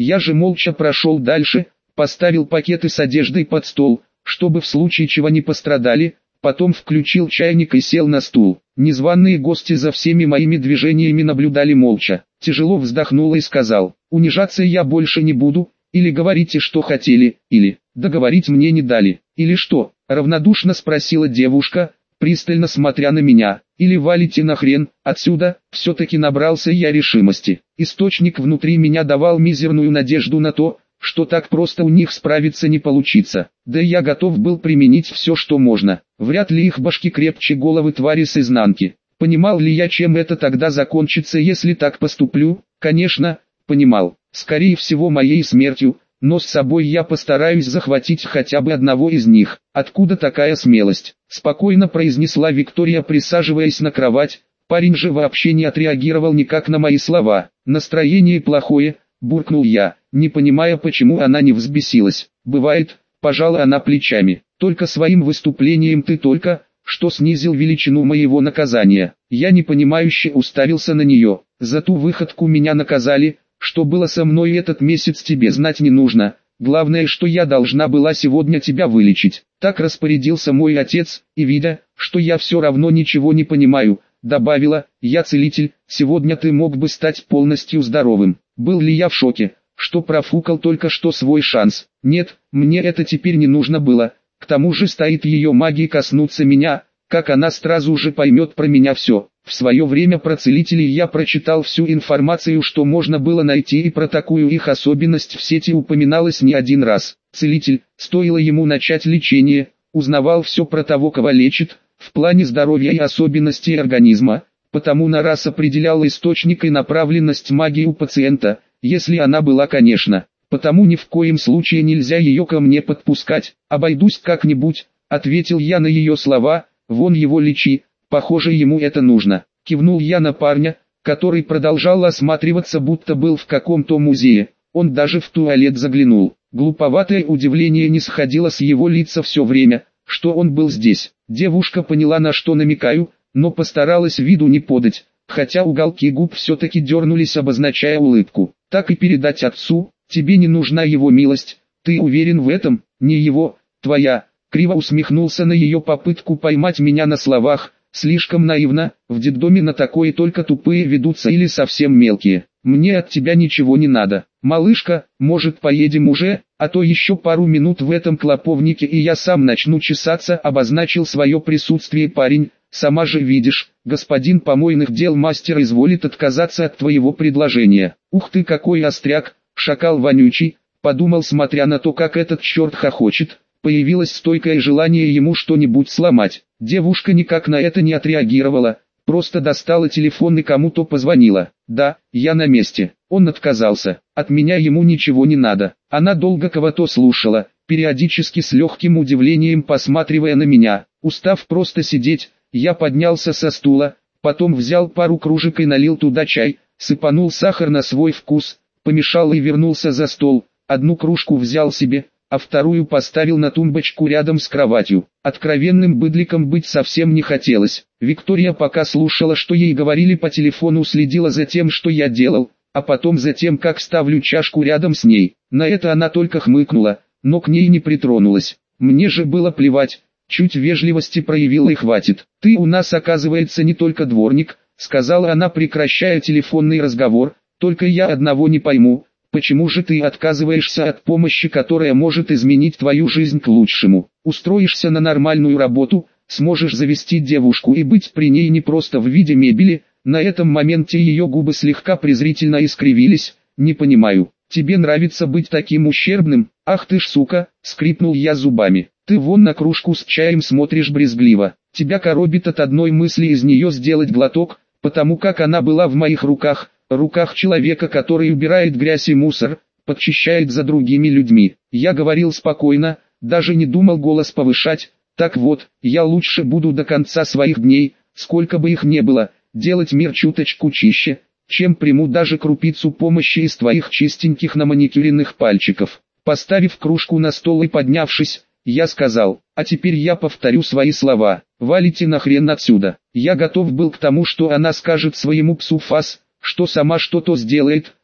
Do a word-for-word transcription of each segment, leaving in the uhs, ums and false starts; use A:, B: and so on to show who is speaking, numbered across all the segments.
A: Я же молча прошел дальше, поставил пакеты с одеждой под стол, чтобы в случае чего не пострадали, потом включил чайник и сел на стул. Незваные гости за всеми моими движениями наблюдали молча. Тяжело вздохнул и сказал: унижаться я больше не буду, или говорите, что хотели, или договорить мне не дали, или что? Равнодушно спросила девушка, пристально смотря на меня. Или валите нахрен отсюда. Все-таки набрался я решимости. Источник внутри меня давал мизерную надежду на то, что так просто у них справиться не получится. Да и я готов был применить все, что можно. Вряд ли их башки крепче головы твари с изнанки. Понимал ли я, чем это тогда закончится, если так поступлю? Конечно, понимал. Скорее всего, моей смертью, но с собой я постараюсь захватить хотя бы одного из них. Откуда такая смелость? Спокойно произнесла Виктория, присаживаясь на кровать. Парень же вообще не отреагировал никак на мои слова. Настроение плохое, буркнул я, не понимая, почему она не взбесилась. Бывает, пожала она плечами. Только своим выступлением ты только что снизил величину моего наказания. Я непонимающе уставился на нее. За ту выходку меня наказали. Что было со мной этот месяц, тебе знать не нужно. Главное, что я должна была сегодня тебя вылечить. Так распорядился мой отец, и видя, что я все равно ничего не понимаю, добавила: я целитель, сегодня ты мог бы стать полностью здоровым. Был ли я в шоке, что профукал только что свой шанс? Нет, мне это теперь не нужно было. К тому же стоит ее магии коснуться меня, как она сразу же поймет про меня все. В свое время про целителей я прочитал всю информацию, что можно было найти, и про такую их особенность в сети упоминалось не один раз. Целитель, стоило ему начать лечение, узнавал все про того, кого лечит, в плане здоровья и особенностей организма, потому на раз определял источник и направленность магии у пациента, если она была, конечно. Потому ни в коем случае нельзя ее ко мне подпускать. Обойдусь как-нибудь, ответил я на ее слова. Вон его лечи, похоже, ему это нужно. Кивнул я на парня, который продолжал осматриваться, будто был в каком-то музее. Он даже в туалет заглянул. Глуповатое удивление не сходило с его лица все время, что он был здесь. Девушка поняла, на что намекаю, но постаралась виду не подать, хотя уголки губ все-таки дернулись, обозначая улыбку. Так и передать отцу: тебе не нужна его милость. Ты уверен в этом? Не его, твоя. Криво усмехнулся на ее попытку поймать меня на словах. Слишком наивно, в детдоме на такое только тупые ведутся или совсем мелкие. Мне от тебя ничего не надо. Малышка, может, поедем уже, а то еще пару минут в этом клоповнике и я сам начну чесаться, обозначил свое присутствие парень. Сама же видишь, господин помойных дел мастер изволит отказаться от твоего предложения. Ух ты, какой остряк, шакал вонючий, подумал, смотря на то, как этот черт хохочет. Появилось стойкое желание ему что-нибудь сломать. Девушка никак на это не отреагировала, просто достала телефон и кому-то позвонила. Да, я на месте. Он отказался. От меня ему ничего не надо. Она долго кого-то слушала, периодически с легким удивлением посматривая на меня. Устав просто сидеть, я поднялся со стула, потом взял пару кружек и налил туда чай, сыпанул сахар на свой вкус, помешал и вернулся за стол. Одну кружку взял себе, а вторую поставил на тумбочку рядом с кроватью. Откровенным быдликом быть совсем не хотелось. Виктория пока слушала, что ей говорили по телефону, следила за тем, что я делал, а потом за тем, как ставлю чашку рядом с ней. На это она только хмыкнула, но к ней не притронулась. Мне же было плевать, чуть вежливости проявила и хватит. «Ты у нас, оказывается, не только дворник», — сказала она, прекращая телефонный разговор, «только я одного не пойму. Почему же ты отказываешься от помощи, которая может изменить твою жизнь к лучшему? Устроишься на нормальную работу, сможешь завести девушку и быть при ней не просто в виде мебели». На этом моменте ее губы слегка презрительно искривились. «Не понимаю, тебе нравится быть таким ущербным? Ах ты ж сука!» — скрипнул я зубами. «Ты вон на кружку с чаем смотришь брезгливо. Тебя коробит от одной мысли из нее сделать глоток, потому как она была в моих руках». Руках человека, который убирает грязь и мусор, подчищает за другими людьми. Я говорил спокойно, даже не думал голос повышать. Так вот, я лучше буду до конца своих дней, сколько бы их не было, делать мир чуточку чище, чем приму даже крупицу помощи из твоих чистеньких наманикюренных пальчиков. Поставив кружку на стол и поднявшись, я сказал: а теперь я повторю свои слова. Валите нахрен отсюда. Я готов был к тому, что она скажет своему псу фас, что сама что-то сделает,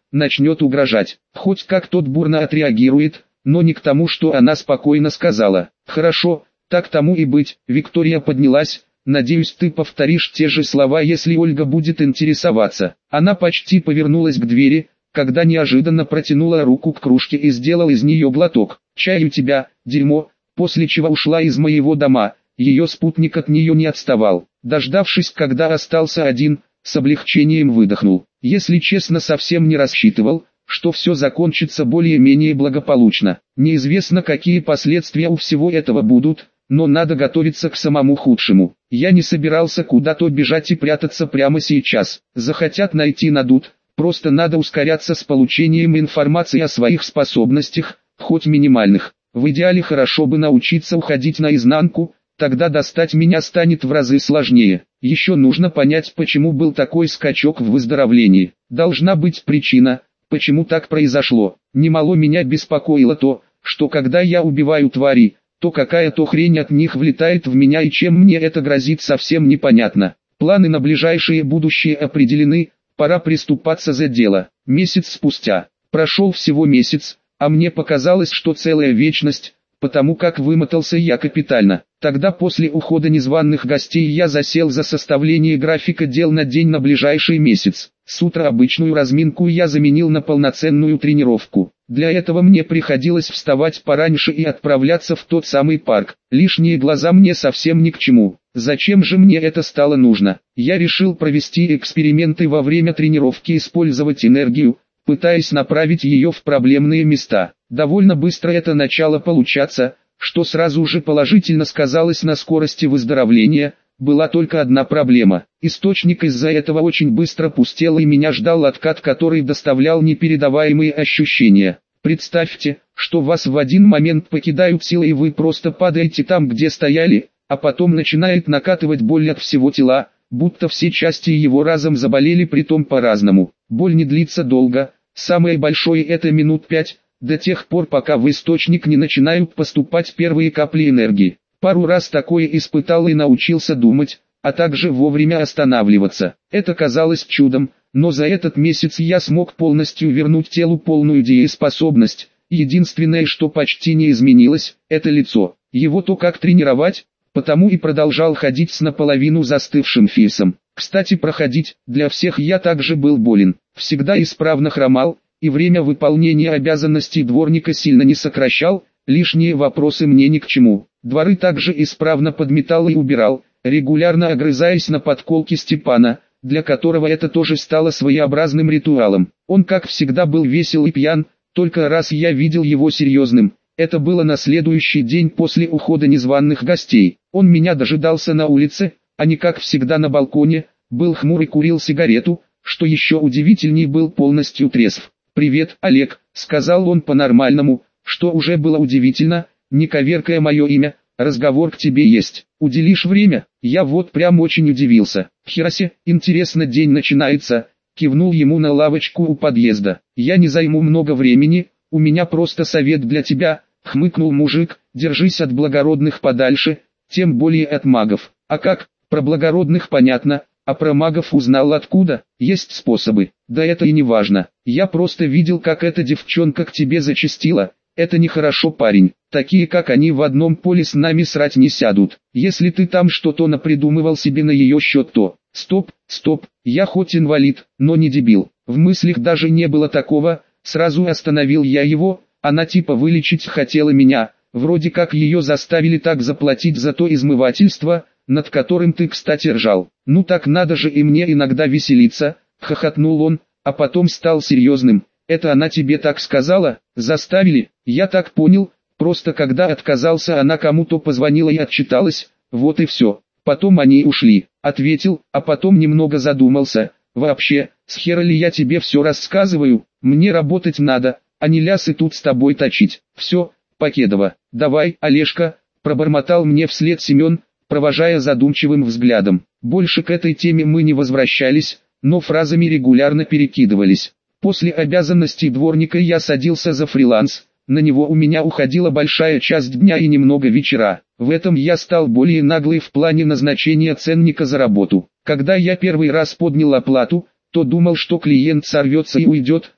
A: начнет угрожать. Хоть как тот бурно отреагирует, но не к тому, что она спокойно сказала. «Хорошо, так тому и быть». Виктория поднялась. «Надеюсь, ты повторишь те же слова, если Ольга будет интересоваться». Она почти повернулась к двери, когда неожиданно протянула руку к кружке и сделал из нее глоток. «Чай у тебя, дерьмо», после чего ушла из моего дома. Ее спутник от нее не отставал. Дождавшись, когда остался один, с облегчением выдохнул. Если честно, совсем не рассчитывал, что все закончится более-менее благополучно. Неизвестно, какие последствия у всего этого будут, но надо готовиться к самому худшему. Я не собирался куда-то бежать и прятаться прямо сейчас. Захотят найти — найдут, просто надо ускоряться с получением информации о своих способностях, хоть минимальных. В идеале хорошо бы научиться уходить наизнанку, тогда достать меня станет в разы сложнее. Еще нужно понять, почему был такой скачок в выздоровлении. Должна быть причина, почему так произошло. Немало меня беспокоило то, что когда я убиваю твари, то какая-то хрень от них влетает в меня, и чем мне это грозит, совсем непонятно. Планы на ближайшее будущее определены, пора приступаться за дело. Месяц спустя. Прошел всего месяц, а мне показалось, что целая вечность, потому как вымотался я капитально. Тогда после ухода незваных гостей я засел за составление графика дел на день на ближайший месяц. С утра обычную разминку я заменил на полноценную тренировку. Для этого мне приходилось вставать пораньше и отправляться в тот самый парк. Лишние глаза мне совсем ни к чему. Зачем же мне это стало нужно? Я решил провести эксперименты во время тренировки, использовать энергию, пытаясь направить ее в проблемные места. Довольно быстро это начало получаться, что сразу же положительно сказалось на скорости выздоровления. Была только одна проблема. Источник из-за этого очень быстро пустел, и меня ждал откат, который доставлял непередаваемые ощущения. Представьте, что вас в один момент покидают силы, и вы просто падаете там, где стояли, а потом начинает накатывать боль от всего тела, будто все части его разом заболели, притом по-разному. Боль не длится долго, самое большое это минут пять, до тех пор, пока в источник не начинают поступать первые капли энергии. Пару раз такое испытал и научился думать, а также вовремя останавливаться. Это казалось чудом, но за этот месяц я смог полностью вернуть телу полную дееспособность. Единственное, что почти не изменилось, это лицо. Его то как тренировать, потому и продолжал ходить с наполовину застывшим фейсом. Кстати, проходить, для всех я также был болен, всегда исправно хромал, и время выполнения обязанностей дворника сильно не сокращал, лишние вопросы мне ни к чему. Дворы также исправно подметал и убирал, регулярно огрызаясь на подколки Степана, для которого это тоже стало своеобразным ритуалом. Он как всегда был весел и пьян, только раз я видел его серьезным. Это было на следующий день после ухода незваных гостей. Он меня дожидался на улице, а не как всегда на балконе, был хмур и курил сигарету, что еще удивительней, был полностью трезв. «Привет, Олег», — сказал он по-нормальному, что уже было удивительно, не коверкая мое имя. «Разговор к тебе есть. Уделишь время?» Я вот прям очень удивился. «Херасе, интересно, день начинается», — кивнул ему на лавочку у подъезда. «Я не займу много времени, у меня просто совет для тебя», — хмыкнул мужик. «Держись от благородных подальше, тем более от магов». «А как? Про благородных понятно, а про магов узнал откуда? Есть способы». «Да это и не важно. Я просто видел, как эта девчонка к тебе зачастила. Это нехорошо, парень. Такие, как они, в одном поле с нами срать не сядут. Если ты там что-то напридумывал себе на ее счет, то...» «Стоп, стоп, я хоть инвалид, но не дебил. В мыслях даже не было такого». Сразу остановил я его. Она типа вылечить хотела меня. Вроде как ее заставили так заплатить за то измывательство, над которым ты, кстати, ржал. «Ну так надо же и мне иногда веселиться», — хохотнул он, а потом стал серьезным. «Это она тебе так сказала? Заставили?» «Я так понял, просто когда отказался, она кому-то позвонила и отчиталась, вот и все. Потом они ушли», — ответил, а потом немного задумался. «Вообще, с хера ли я тебе все рассказываю? Мне работать надо, а не лясы тут с тобой точить. Все, Покедова, давай, Олежка», — пробормотал мне вслед Семен, провожая задумчивым взглядом. Больше к этой теме мы не возвращались, но фразами регулярно перекидывались. После обязанностей дворника я садился за фриланс, на него у меня уходила большая часть дня и немного вечера. В этом я стал более наглый в плане назначения ценника за работу. Когда я первый раз поднял оплату, то думал, что клиент сорвется и уйдет,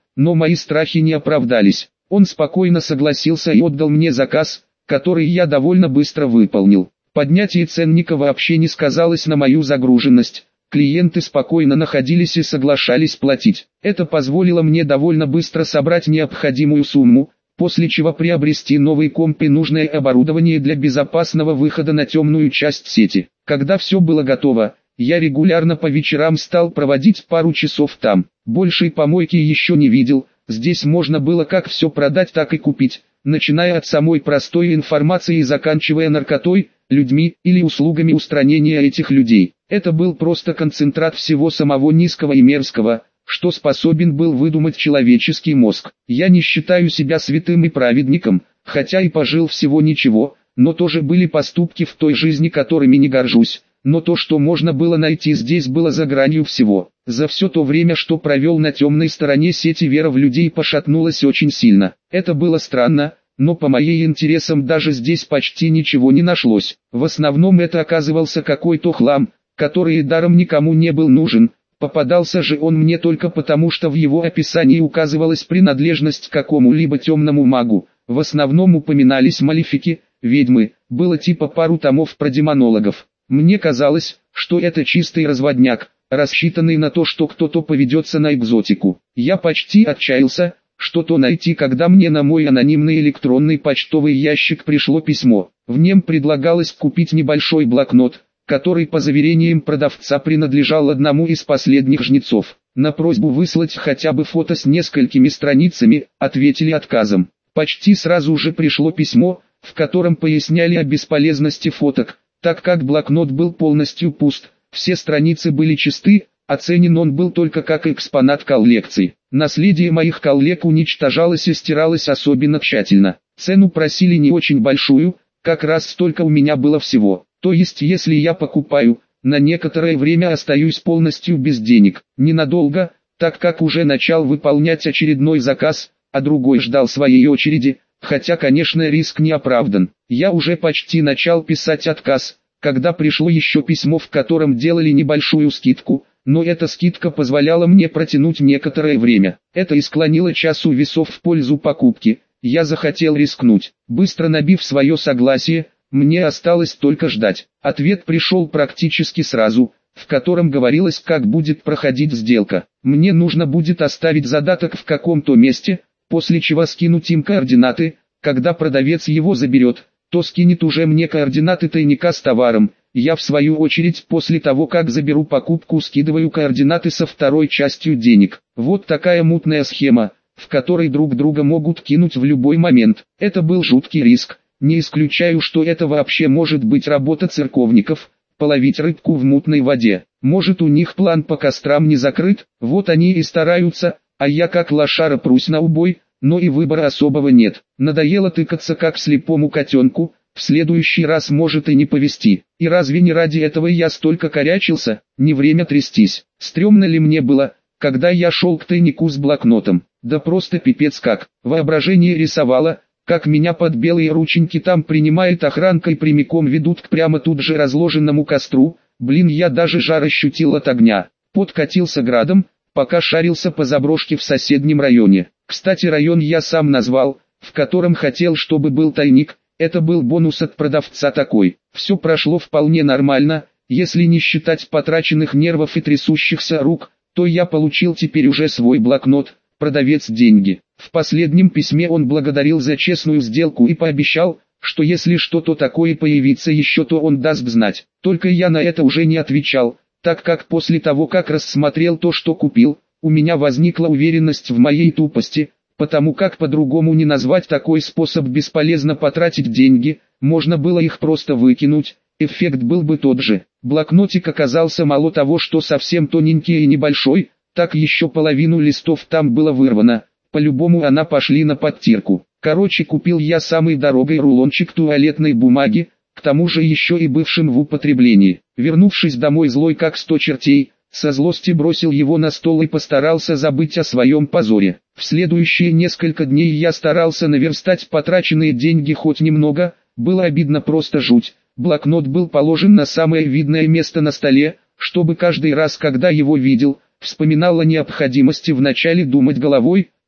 A: но мои страхи не оправдались. Он спокойно согласился и отдал мне заказ, который я довольно быстро выполнил. Поднятие ценника вообще не сказалось на мою загруженность. Клиенты спокойно находились и соглашались платить. Это позволило мне довольно быстро собрать необходимую сумму, после чего приобрести новый комп и нужное оборудование для безопасного выхода на темную часть сети. Когда все было готово, я регулярно по вечерам стал проводить пару часов там. Большей помойки еще не видел, здесь можно было как все продать, так и купить, начиная от самой простой информации и заканчивая наркотой, людьми или услугами устранения этих людей. Это был просто концентрат всего самого низкого и мерзкого, что способен был выдумать человеческий мозг. Я не считаю себя святым и праведником, хотя и пожил всего ничего, но тоже были поступки в той жизни, которыми не горжусь. Но то, что можно было найти здесь, было за гранью всего. За все то время, что провел на темной стороне сети, вера в людей пошатнулась очень сильно. Это было странно, но по моим интересам даже здесь почти ничего не нашлось. В основном это оказывался какой-то хлам, который и даром никому не был нужен. Попадался же он мне только потому, что в его описании указывалась принадлежность к какому-либо темному магу. В основном упоминались малефики, ведьмы, было типа пару томов про демонологов. Мне казалось, что это чистый разводняк, рассчитанный на то, что кто-то поведется на экзотику. Я почти отчаялся что-то найти, когда мне на мой анонимный электронный почтовый ящик пришло письмо. В нем предлагалось купить небольшой блокнот, который по заверениям продавца принадлежал одному из последних жнецов. На просьбу выслать хотя бы фото с несколькими страницами, ответили отказом. Почти сразу же пришло письмо, в котором поясняли о бесполезности фоток, так как блокнот был полностью пуст, все страницы были чисты, оценен он был только как экспонат коллекции. Наследие моих коллег уничтожалось и стиралось особенно тщательно. Цену просили не очень большую, как раз столько у меня было всего. То есть если я покупаю, на некоторое время остаюсь полностью без денег. Ненадолго, так как уже начал выполнять очередной заказ, а другой ждал своей очереди. Хотя, конечно, риск не оправдан. Я уже почти начал писать отказ, когда пришло еще письмо, в котором делали небольшую скидку, но эта скидка позволяла мне протянуть некоторое время. Это и склонило чашу весов в пользу покупки. Я захотел рискнуть. Быстро набив свое согласие, мне осталось только ждать. Ответ пришел практически сразу, в котором говорилось, как будет проходить сделка. Мне нужно будет оставить задаток в каком-то месте, после чего скинуть им координаты. Когда продавец его заберет, то скинет уже мне координаты тайника с товаром. Я в свою очередь после того, как заберу покупку, скидываю координаты со второй частью денег. Вот такая мутная схема, в которой друг друга могут кинуть в любой момент. Это был жуткий риск. Не исключаю, что это вообще может быть работа церковников, половить рыбку в мутной воде. Может, у них план по кострам не закрыт, вот они и стараются, а я как лошара прусь на убой, но и выбора особого нет. Надоело тыкаться как слепому котенку, в следующий раз может и не повезти. И разве не ради этого я столько корячился? Не время трястись. Стремно ли мне было, когда я шел к тайнику с блокнотом? Да просто пипец как. Воображение рисовало, как меня под белые рученьки там принимает охранка и прямиком ведут к прямо тут же разложенному костру. Блин, я даже жар ощутил от огня. Пот катился градом, пока шарился по заброшке в соседнем районе. Кстати, район я сам назвал, в котором хотел, чтобы был тайник. Это был бонус от продавца такой. Все прошло вполне нормально, если не считать потраченных нервов и трясущихся рук, то я получил теперь уже свой блокнот, продавец деньги. В последнем письме он благодарил за честную сделку и пообещал, что если что-то такое появится еще, то он даст знать. Только я на это уже не отвечал, так как после того, как рассмотрел то, что купил, у меня возникла уверенность в моей тупости, потому как по-другому не назвать такой способ бесполезно потратить деньги, можно было их просто выкинуть, эффект был бы тот же. Блокнотик оказался мало того, что совсем тоненький и небольшой, так еще половину листов там было вырвано, по-любому она пошли на подтирку. Короче, купил я самый дорогой рулончик туалетной бумаги, к тому же еще и бывшим в употреблении. Вернувшись домой злой как сто чертей, со злости бросил его на стол и постарался забыть о своем позоре. В следующие несколько дней я старался наверстать потраченные деньги хоть немного, было обидно просто жуть. Блокнот был положен на самое видное место на столе, чтобы каждый раз, когда его видел, вспоминал о необходимости вначале думать головой,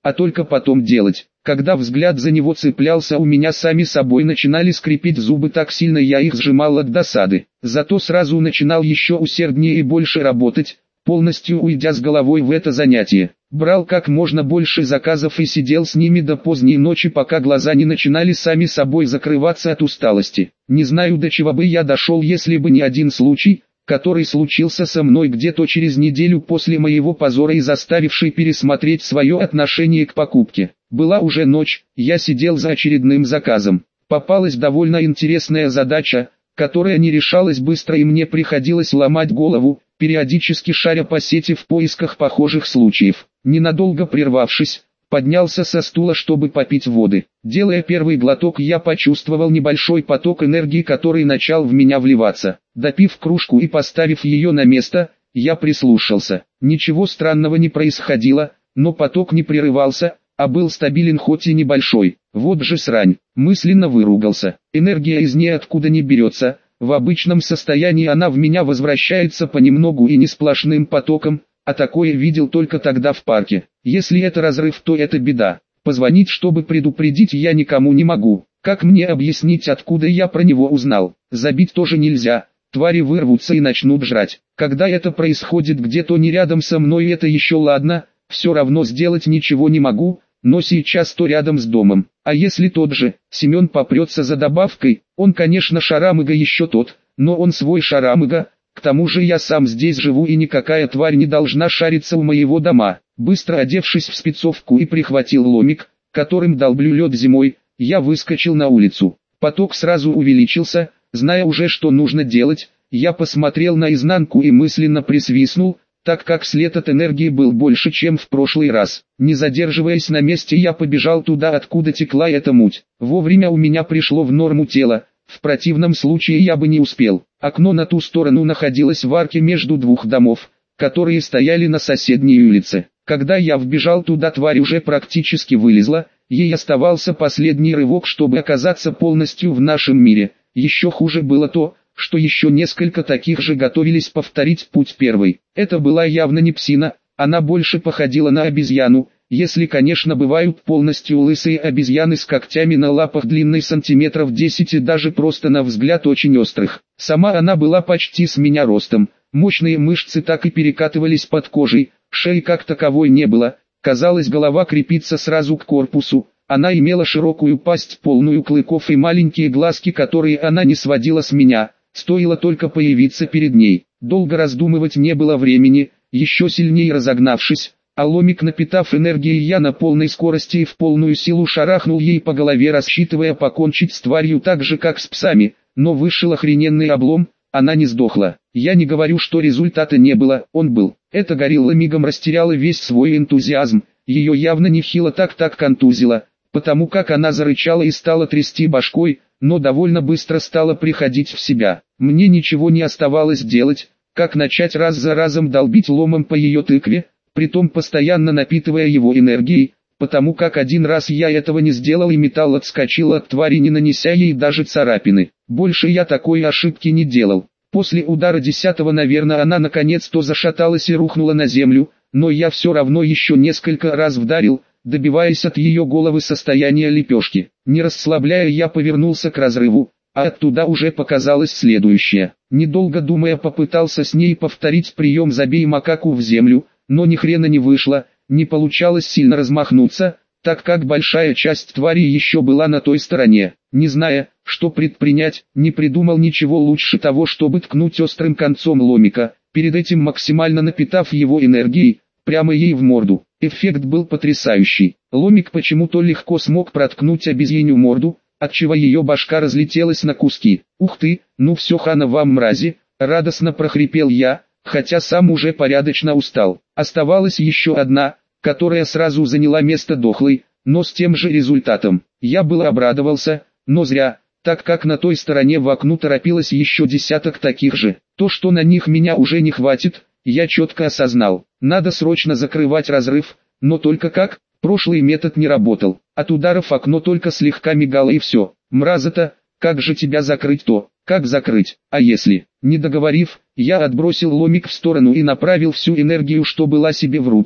A: а только потом делать. Когда взгляд за него цеплялся, у меня сами собой начинали скрипеть зубы, так сильно я их сжимал от досады. Зато сразу начинал еще усерднее и больше работать, полностью уйдя с головой в это занятие. Брал как можно больше заказов и сидел с ними до поздней ночи, пока глаза не начинали сами собой закрываться от усталости. Не знаю, до чего бы я дошел, если бы не один случай, который случился со мной где-то через неделю после моего позора и заставивший пересмотреть свое отношение к покупке. Была уже ночь, я сидел за очередным заказом. Попалась довольно интересная задача, которая не решалась быстро, и мне приходилось ломать голову, периодически шаря по сети в поисках похожих случаев. Ненадолго прервавшись, поднялся со стула, чтобы попить воды. Делая первый глоток, я почувствовал небольшой поток энергии, который начал в меня вливаться. Допив кружку и поставив ее на место, я прислушался. Ничего странного не происходило, но поток не прерывался, а был стабилен, хоть и небольшой. Вот же срань, мысленно выругался. Энергия из ниоткуда не берется, в обычном состоянии она в меня возвращается понемногу и не сплошным потоком, а такое видел только тогда в парке. Если это разрыв, то это беда. Позвонить, чтобы предупредить, я никому не могу. Как мне объяснить, откуда я про него узнал? Забить тоже нельзя, твари вырвутся и начнут жрать. Когда это происходит где-то не рядом со мной, это еще ладно, все равно сделать ничего не могу, но сейчас то рядом с домом. А если тот же Семен попрется за добавкой, он, конечно, шарамыга еще тот, но он свой шарамыга. К тому же я сам здесь живу, и никакая тварь не должна шариться у моего дома. Быстро одевшись в спецовку и прихватил ломик, которым долблю лед зимой, я выскочил на улицу. Поток сразу увеличился, зная уже, что нужно делать. Я посмотрел на изнанку и мысленно присвистнул, так как след от энергии был больше, чем в прошлый раз. Не задерживаясь на месте, я побежал туда, откуда текла эта муть. Вовремя у меня пришло в норму тело. В противном случае я бы не успел. Окно на ту сторону находилось в арке между двух домов, которые стояли на соседней улице. Когда я вбежал туда, тварь уже практически вылезла, ей оставался последний рывок, чтобы оказаться полностью в нашем мире. Еще хуже было то, что еще несколько таких же готовились повторить путь первой. Это была явно не псина, она больше походила на обезьяну, если, конечно, бывают полностью лысые обезьяны с когтями на лапах длиной сантиметров десять и даже просто на взгляд очень острых. Сама она была почти с меня ростом, мощные мышцы так и перекатывались под кожей, шеи как таковой не было, казалось, голова крепится сразу к корпусу. Она имела широкую пасть, полную клыков, и маленькие глазки, которые она не сводила с меня, стоило только появиться перед ней. Долго раздумывать не было времени, еще сильнее разогнавшись, а ломик напитав энергией, я на полной скорости и в полную силу шарахнул ей по голове, рассчитывая покончить с тварью так же, как с псами, но вышел охрененный облом, она не сдохла. Я не говорю, что результата не было, он был. Эта горилла мигом растеряла весь свой энтузиазм, ее явно нехило так-так контузило, потому как она зарычала и стала трясти башкой, но довольно быстро стала приходить в себя. Мне ничего не оставалось делать, как начать раз за разом долбить ломом по ее тыкве, притом постоянно напитывая его энергией, потому как один раз я этого не сделал и металл отскочил от твари, не нанеся ей даже царапины. Больше я такой ошибки не делал. После удара десятого, наверное, она наконец-то зашаталась и рухнула на землю, но я все равно еще несколько раз вдарил, добиваясь от ее головы состояния лепешки. Не расслабляя, я повернулся к разрыву, а оттуда уже показалось следующее. Недолго думая, попытался с ней повторить прием «забей макаку в землю», но ни хрена не вышло, не получалось сильно размахнуться, так как большая часть твари еще была на той стороне. Не зная, что предпринять, не придумал ничего лучше того, чтобы ткнуть острым концом ломика, перед этим максимально напитав его энергией, прямо ей в морду. Эффект был потрясающий. Ломик почему-то легко смог проткнуть обезьянью морду, отчего ее башка разлетелась на куски. «Ух ты, ну все, хана вам, мрази!» — радостно прохрипел я, хотя сам уже порядочно устал. Оставалась еще одна, которая сразу заняла место дохлой, но с тем же результатом. Я было обрадовался, но зря, так как на той стороне в окну торопилось еще десяток таких же. То, что на них меня уже не хватит, я четко осознал. Надо срочно закрывать разрыв, но только как? Прошлый метод не работал. От ударов окно только слегка мигало и все. Мразота, как же тебя закрыть-то? Как закрыть? А если? Не договорив, я отбросил ломик в сторону и направил всю энергию, что была, себе в руки,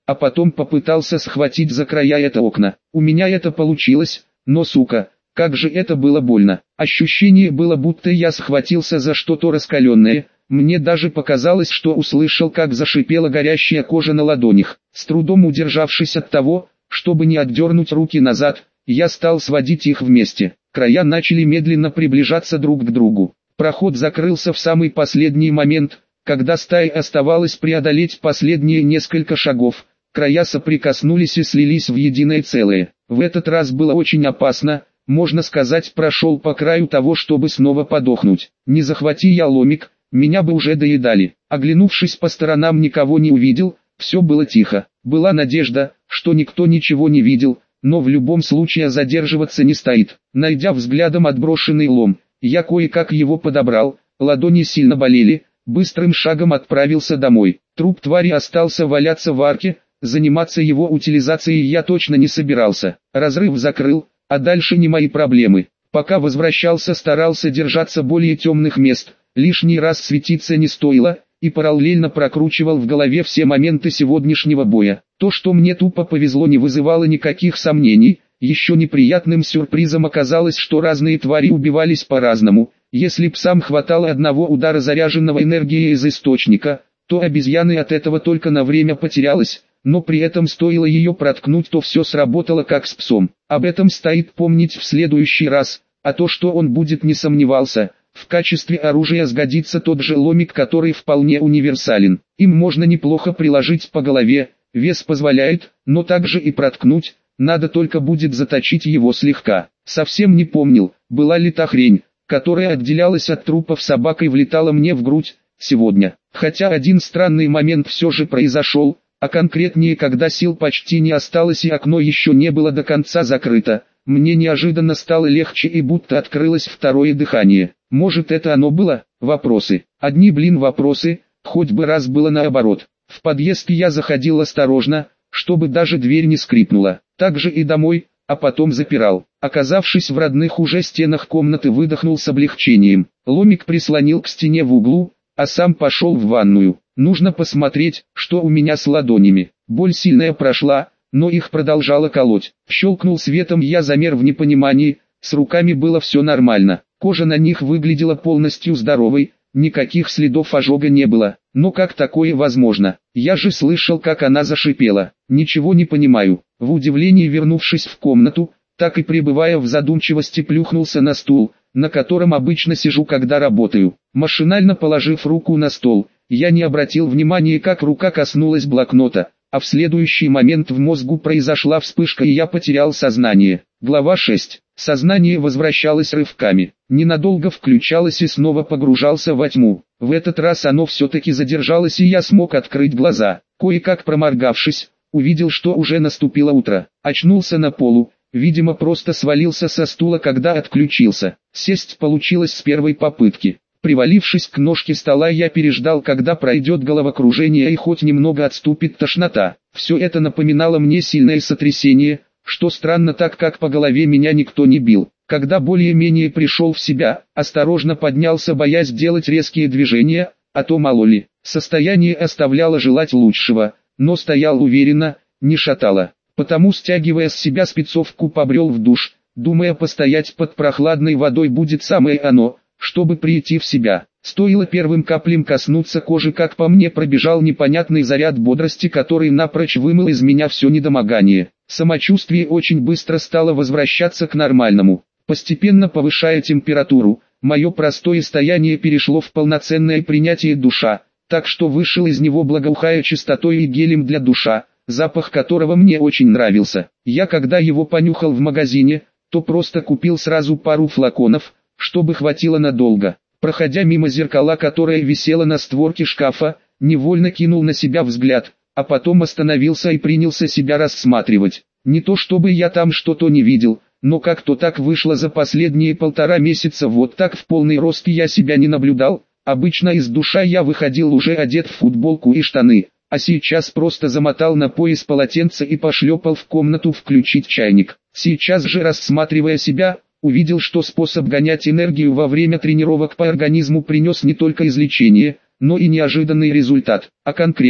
A: а потом попытался схватить за края это окна. У меня это получилось, но сука, как же это было больно. Ощущение было, будто я схватился за что-то раскаленное. Мне даже показалось, что услышал, как зашипела горящая кожа на ладонях. С трудом удержавшись от того, чтобы не отдернуть руки назад, я стал сводить их вместе. Края начали медленно приближаться друг к другу. Проход закрылся в самый последний момент, когда стае оставалось преодолеть последние несколько шагов. Края соприкоснулись и слились в единое целое. В этот раз было очень опасно, можно сказать, прошел по краю того, чтобы снова подохнуть. Не захвати я ломик, меня бы уже доедали. Оглянувшись по сторонам, никого не увидел, все было тихо. Была надежда, что никто ничего не видел, но в любом случае задерживаться не стоит. Найдя взглядом отброшенный лом, я кое-как его подобрал, ладони сильно болели, быстрым шагом отправился домой. Труп твари остался валяться в арке, заниматься его утилизацией я точно не собирался. Разрыв закрыл, а дальше не мои проблемы. Пока возвращался, старался держаться более темных мест, лишний раз светиться не стоило, и параллельно прокручивал в голове все моменты сегодняшнего боя. То, что мне тупо повезло, не вызывало никаких сомнений. Еще неприятным сюрпризом оказалось, что разные твари убивались по-разному. Если псам хватало одного удара заряженного энергией из источника, то обезьяны от этого только на время потерялась, но при этом стоило ее проткнуть, то все сработало как с псом. Об этом стоит помнить в следующий раз, а то, что он будет, не сомневался. В качестве оружия сгодится тот же ломик, который вполне универсален. Им можно неплохо приложить по голове, вес позволяет, но также и проткнуть, надо только будет заточить его слегка. Совсем не помнил, была ли та хрень, которая отделялась от трупов собакой, влетала мне в грудь сегодня. Хотя один странный момент все же произошел, а конкретнее, когда сил почти не осталось и окно еще не было до конца закрыто, мне неожиданно стало легче и будто открылось второе дыхание. Может, это оно было? Вопросы. Одни, блин, вопросы, хоть бы раз было наоборот. В подъезд я заходил осторожно, чтобы даже дверь не скрипнула. Также и домой, а потом запирал. Оказавшись в родных уже стенах комнаты, выдохнул с облегчением. Ломик прислонил к стене в углу, а сам пошел в ванную. Нужно посмотреть, что у меня с ладонями. Боль сильная прошла, но их продолжало колоть. Щелкнул светом, я замер в непонимании, с руками было все нормально. Кожа на них выглядела полностью здоровой, никаких следов ожога не было. Но как такое возможно? Я же слышал, как она зашипела. Ничего не понимаю. В удивлении, вернувшись в комнату, так и пребывая в задумчивости, плюхнулся на стул, на котором обычно сижу, когда работаю. Машинально положив руку на стол, я не обратил внимания, как рука коснулась блокнота, а в следующий момент в мозгу произошла вспышка, и я потерял сознание. Глава шесть. Сознание возвращалось рывками, ненадолго включалось и снова погружался во тьму. В этот раз оно все-таки задержалось, и я смог открыть глаза. Кое-как проморгавшись, увидел, что уже наступило утро. Очнулся на полу, видимо, просто свалился со стула, когда отключился. Сесть получилось с первой попытки. Привалившись к ножке стола, я переждал, когда пройдет головокружение и хоть немного отступит тошнота. Все это напоминало мне сильное сотрясение, что странно, так как по голове меня никто не бил. Когда более-менее пришел в себя, осторожно поднялся, боясь делать резкие движения, а то мало ли. Состояние оставляло желать лучшего, но стоял уверенно, не шатало. Потому, стягивая с себя спецовку, побрел в душ, думая, постоять под прохладной водой будет самое оно, чтобы прийти в себя. Стоило первым каплям коснуться кожи, как по мне пробежал непонятный заряд бодрости, который напрочь вымыл из меня все недомогание. Самочувствие очень быстро стало возвращаться к нормальному. Постепенно повышая температуру, мое простое стояние перешло в полноценное принятие душа, так что вышел из него, благоухая чистотой и гелем для душа, запах которого мне очень нравился. Я, когда его понюхал в магазине, то просто купил сразу пару флаконов, чтобы хватило надолго. Проходя мимо зеркала, которое висело на створке шкафа, невольно кинул на себя взгляд, а потом остановился и принялся себя рассматривать. Не то чтобы я там что-то не видел, но как-то так вышло за последние полтора месяца, вот так в полный рост я себя не наблюдал. Обычно из душа я выходил уже одет в футболку и штаны, а сейчас просто замотал на пояс полотенце и пошлепал в комнату включить чайник. Сейчас же, рассматривая себя, увидел, что способ гонять энергию во время тренировок по организму принес не только излечение, но и неожиданный результат. А конкретно,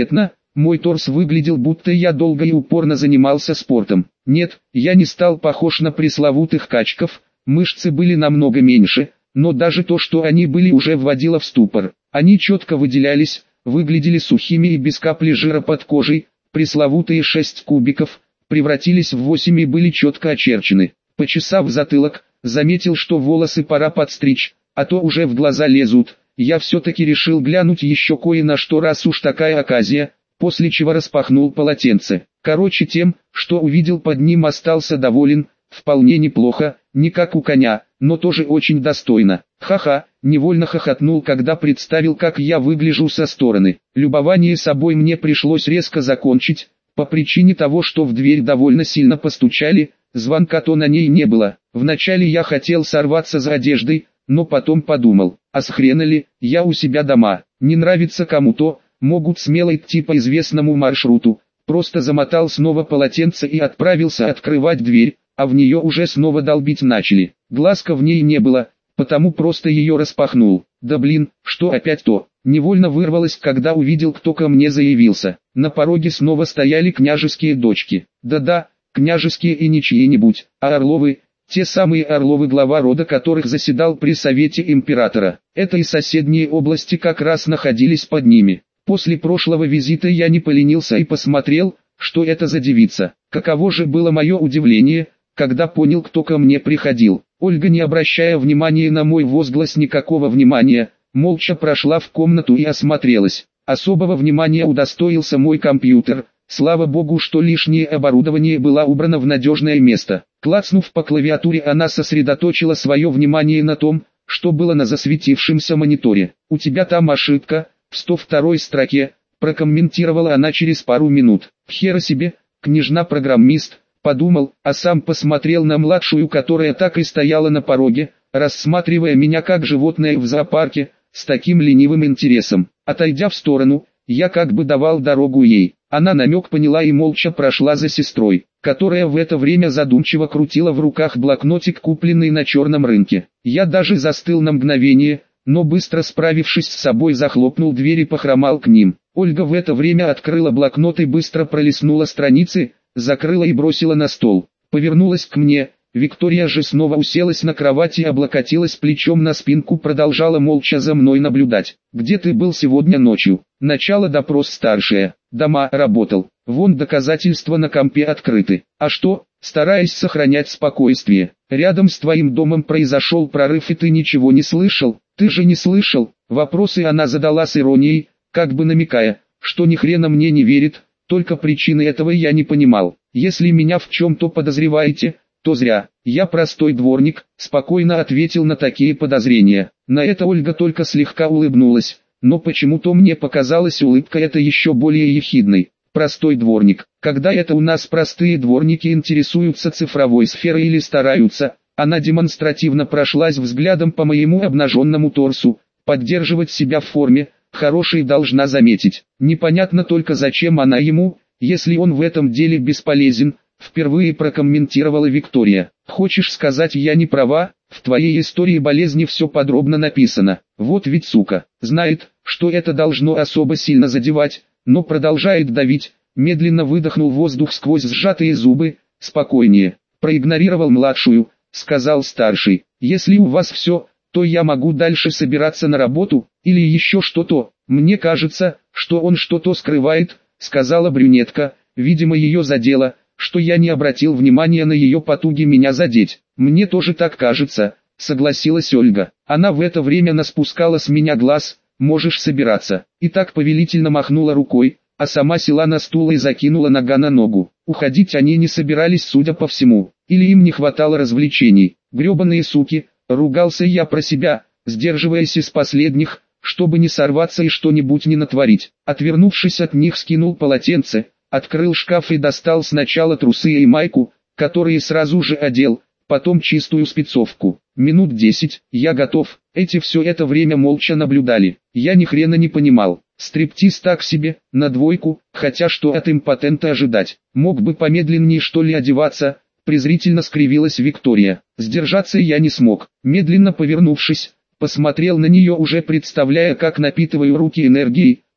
A: мой торс выглядел, будто я долго и упорно занимался спортом. Нет, я не стал похож на пресловутых качков, мышцы были намного меньше, но даже то, что они были, уже вводило в ступор. Они четко выделялись, выглядели сухими и без капли жира под кожей, пресловутые шесть кубиков превратились в восемь и были четко очерчены. Почесав затылок, заметил, что волосы пора подстричь, а то уже в глаза лезут. Я все-таки решил глянуть еще кое на что, раз уж такая оказия, после чего распахнул полотенце. Короче, тем, что увидел под ним, остался доволен, вполне неплохо, не как у коня, но тоже очень достойно. Ха-ха, невольно хохотнул, когда представил, как я выгляжу со стороны. Любование собой мне пришлось резко закончить, по причине того, что в дверь довольно сильно постучали, звонка-то на ней не было. Вначале я хотел сорваться за одеждой, но потом подумал, а с хрена ли, я у себя дома, не нравится кому-то, могут смело идти по известному маршруту. Просто замотал снова полотенце и отправился открывать дверь, а в нее уже снова долбить начали. Глазка в ней не было, потому просто ее распахнул. Да блин, что опять-то? Невольно вырвалось, когда увидел, кто ко мне заявился. На пороге снова стояли княжеские дочки. Да-да, княжеские и не чьи-нибудь, а Орловы, те самые Орловы, глава рода которых заседал при совете императора. Это и соседние области как раз находились под ними. После прошлого визита я не поленился и посмотрел, что это за девица. Каково же было мое удивление, когда понял, кто ко мне приходил. Ольга, не обращая внимания на мой возглас, никакого внимания, молча прошла в комнату и осмотрелась. Особого внимания удостоился мой компьютер. Слава богу, что лишнее оборудование было убрано в надежное место. Клацнув по клавиатуре, она сосредоточила свое внимание на том, что было на засветившемся мониторе. «У тебя там ошибка, в сто второй строке», прокомментировала она через пару минут. «Хера себе, княжна-программист», подумал, а сам посмотрел на младшую, которая так и стояла на пороге, рассматривая меня как животное в зоопарке, с таким ленивым интересом. Отойдя в сторону, я как бы давал дорогу ей. Она намек поняла и молча прошла за сестрой, которая в это время задумчиво крутила в руках блокнотик, купленный на черном рынке. Я даже застыл на мгновение, но быстро справившись с собой, захлопнул дверь и похромал к ним. Ольга в это время открыла блокнот и быстро пролистнула страницы, закрыла и бросила на стол. Повернулась к мне. Виктория же снова уселась на кровати и облокотилась плечом на спинку, продолжала молча за мной наблюдать. «Где ты был сегодня ночью?» «Начало допрос старшая. Дома работал. Вон доказательства на компе открыты. А что?» «Стараясь сохранять спокойствие. Рядом с твоим домом произошел прорыв, и ты ничего не слышал?» «Ты же не слышал?» Вопросы она задала с иронией, как бы намекая, что ни хрена мне не верит, только причины этого я не понимал. «Если меня в чем-то подозреваете, то зря. Я простой дворник», спокойно ответил на такие подозрения. На это Ольга только слегка улыбнулась, но почему-то мне показалась улыбка эта еще более ехидной. «Простой дворник. Когда это у нас простые дворники интересуются цифровой сферой или стараются?» Она демонстративно прошлась взглядом по моему обнаженному торсу. «Поддерживать себя в форме, хорошей, должна заметить. Непонятно только, зачем она ему, если он в этом деле бесполезен», впервые прокомментировала Виктория. «Хочешь сказать, я не права? В твоей истории болезни все подробно написано. Вот ведь сука, знает, что это должно особо сильно задевать, но продолжает давить». Медленно выдохнул воздух сквозь сжатые зубы. «Спокойнее». Проигнорировал младшую, сказал старший. «Если у вас все, то я могу дальше собираться на работу, или еще что-то. Мне кажется, что он что-то скрывает», сказала брюнетка. Видимо, ее задело, что я не обратил внимания на ее потуги меня задеть. «Мне тоже так кажется», согласилась Ольга. Она в это время наспускала с меня глаз. «Можешь собираться». И так повелительно махнула рукой, а сама села на стул и закинула нога на ногу. Уходить они не собирались, судя по всему. Или им не хватало развлечений. Гребаные суки, ругался я про себя, сдерживаясь из последних, чтобы не сорваться и что-нибудь не натворить. Отвернувшись от них, скинул полотенце, открыл шкаф и достал сначала трусы и майку, которые сразу же одел, потом чистую спецовку. Минут десять, я готов. Эти все это время молча наблюдали. Я ни хрена не понимал. Стриптиз так себе, на двойку, хотя что от импотента ожидать? Мог бы помедленнее что ли одеваться? Презрительно скривилась Виктория. Сдержаться я не смог. Медленно повернувшись, посмотрел на нее, уже представляя, как напитываю руки энергией,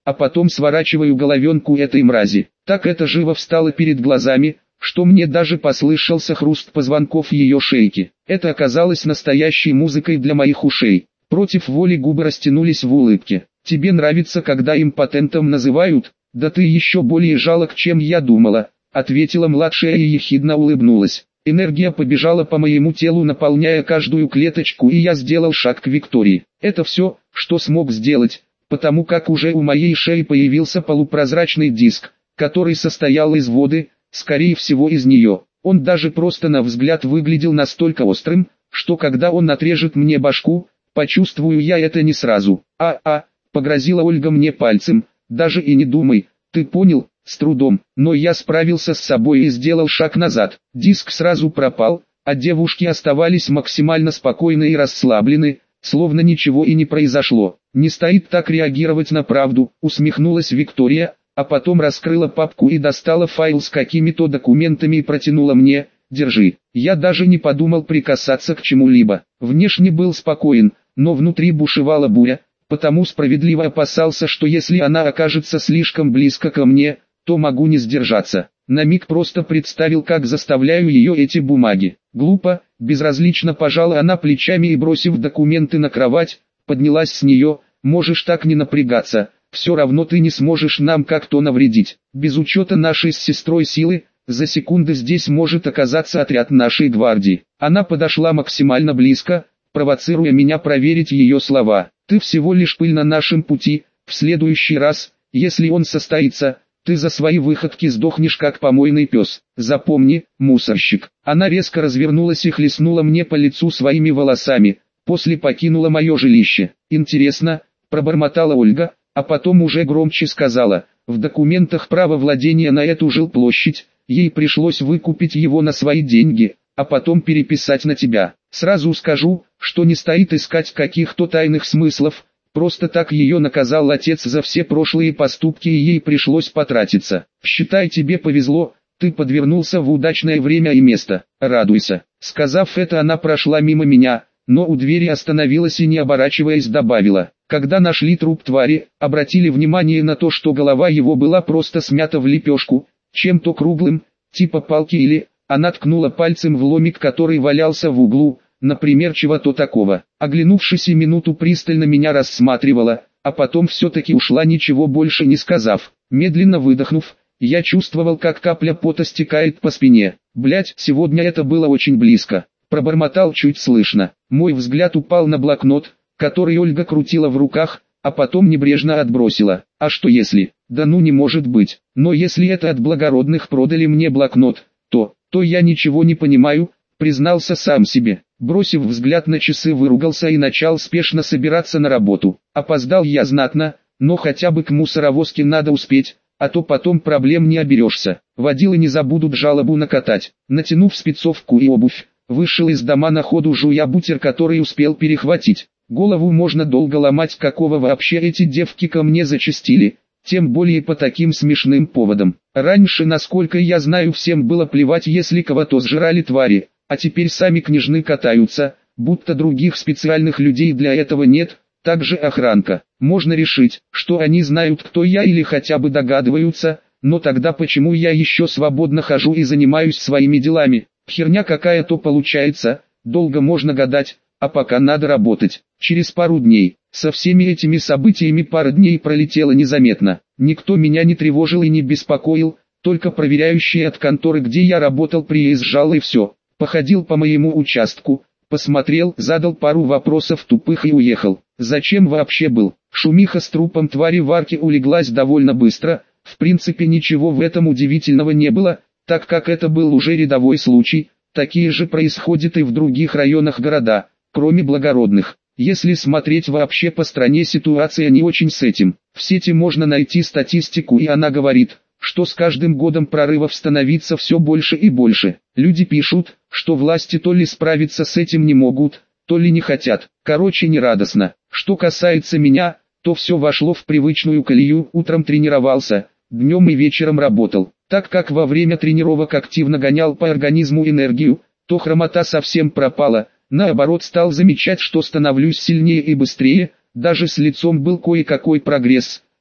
A: а потом сворачиваю головенку этой мрази. Так это живо встало перед глазами, что мне даже послышался хруст позвонков ее шейки. Это оказалось настоящей музыкой для моих ушей. Против воли губы растянулись в улыбке. «Тебе нравится, когда импотентом называют? Да ты еще более жалок, чем я думала», — ответила младшая и ехидно улыбнулась. Энергия побежала по моему телу, наполняя каждую клеточку, и я сделал шаг к Виктории. Это все, что смог сделать, потому как уже у моей шеи появился полупрозрачный диск, который состоял из воды, скорее всего из нее. Он даже просто на взгляд выглядел настолько острым, что когда он отрежет мне башку, почувствую я это не сразу. «А-а», — погрозила Ольга мне пальцем, — «даже и не думай, ты понял?» С трудом, но я справился с собой и сделал шаг назад. Диск сразу пропал, а девушки оставались максимально спокойны и расслаблены, словно ничего и не произошло. «Не стоит так реагировать на правду», — усмехнулась Виктория, а потом раскрыла папку и достала файл с какими-то документами и протянула мне. «Держи». Я даже не подумал прикасаться к чему-либо. Внешне был спокоен, но внутри бушевала буря, потому справедливо опасался, что если она окажется слишком близко ко мне, то могу не сдержаться. На миг просто представил, как заставляю ее эти бумаги. Глупо, безразлично пожала она плечами и, бросив документы на кровать, поднялась с нее. «Можешь так не напрягаться, все равно ты не сможешь нам как-то навредить. Без учета нашей с сестрой силы, за секунды здесь может оказаться отряд нашей гвардии». Она подошла максимально близко, провоцируя меня проверить ее слова. «Ты всего лишь пыль на нашем пути, в следующий раз, если он состоится, ты за свои выходки сдохнешь как помойный пес. Запомни, мусорщик». Она резко развернулась и хлестнула мне по лицу своими волосами, после покинула мое жилище. «Интересно», — пробормотала Ольга, а потом уже громче сказала: «В документах право владения на эту жилплощадь, ей пришлось выкупить его на свои деньги, а потом переписать на тебя. Сразу скажу, что не стоит искать каких-то тайных смыслов, просто так ее наказал отец за все прошлые поступки и ей пришлось потратиться. Считай, тебе повезло, ты подвернулся в удачное время и место, радуйся». Сказав это, она прошла мимо меня, но у двери остановилась и, не оборачиваясь, добавила: «Когда нашли труп твари, обратили внимание на то, что голова его была просто смята в лепешку, чем-то круглым, типа палки или...» Она ткнула пальцем в ломик, который валялся в углу, например, чего-то такого. Оглянувшись и минуту пристально меня рассматривала, а потом все-таки ушла, ничего больше не сказав. Медленно выдохнув, я чувствовал, как капля пота стекает по спине. «Блять, сегодня это было очень близко», — пробормотал чуть слышно. Мой взгляд упал на блокнот, который Ольга крутила в руках, а потом небрежно отбросила. «А что если? Да ну не может быть. Но если это от благородных продали мне блокнот, то, то я ничего не понимаю», — признался сам себе. Бросив взгляд на часы, выругался и начал спешно собираться на работу. Опоздал я знатно, но хотя бы к мусоровозке надо успеть, а то потом проблем не оберешься. Водилы не забудут жалобу накатать. Натянув спецовку и обувь, вышел из дома на ходу, жуя бутер, который успел перехватить. Голову можно долго ломать, какого вообще эти девки ко мне зачастили, тем более по таким смешным поводам. Раньше, насколько я знаю, всем было плевать, если кого-то сжирали твари, а теперь сами княжны катаются, будто других специальных людей для этого нет. Также охранка. Можно решить, что они знают, кто я, или хотя бы догадываются, но тогда почему я еще свободно хожу и занимаюсь своими делами? Херня какая-то получается, долго можно гадать, а пока надо работать. Через пару дней, со всеми этими событиями пара дней пролетела незаметно. Никто меня не тревожил и не беспокоил, только проверяющие от конторы, где я работал, приезжал и все. Походил по моему участку, посмотрел, задал пару вопросов тупых и уехал. Зачем вообще был? Шумиха с трупом твари в арке улеглась довольно быстро, в принципе ничего в этом удивительного не было, так как это был уже рядовой случай, такие же происходят и в других районах города, кроме благородных. Если смотреть вообще по стране, ситуация не очень с этим. В сети можно найти статистику, и она говорит, что с каждым годом прорывов становится все больше и больше. Люди пишут, что власти то ли справиться с этим не могут, то ли не хотят. Короче, нерадостно. Что касается меня, то все вошло в привычную колею. Утром тренировался, днем и вечером работал. Так как во время тренировок активно гонял по организму энергию, то хромота совсем пропала. Наоборот, стал замечать, что становлюсь сильнее и быстрее, даже с лицом был кое-какой прогресс.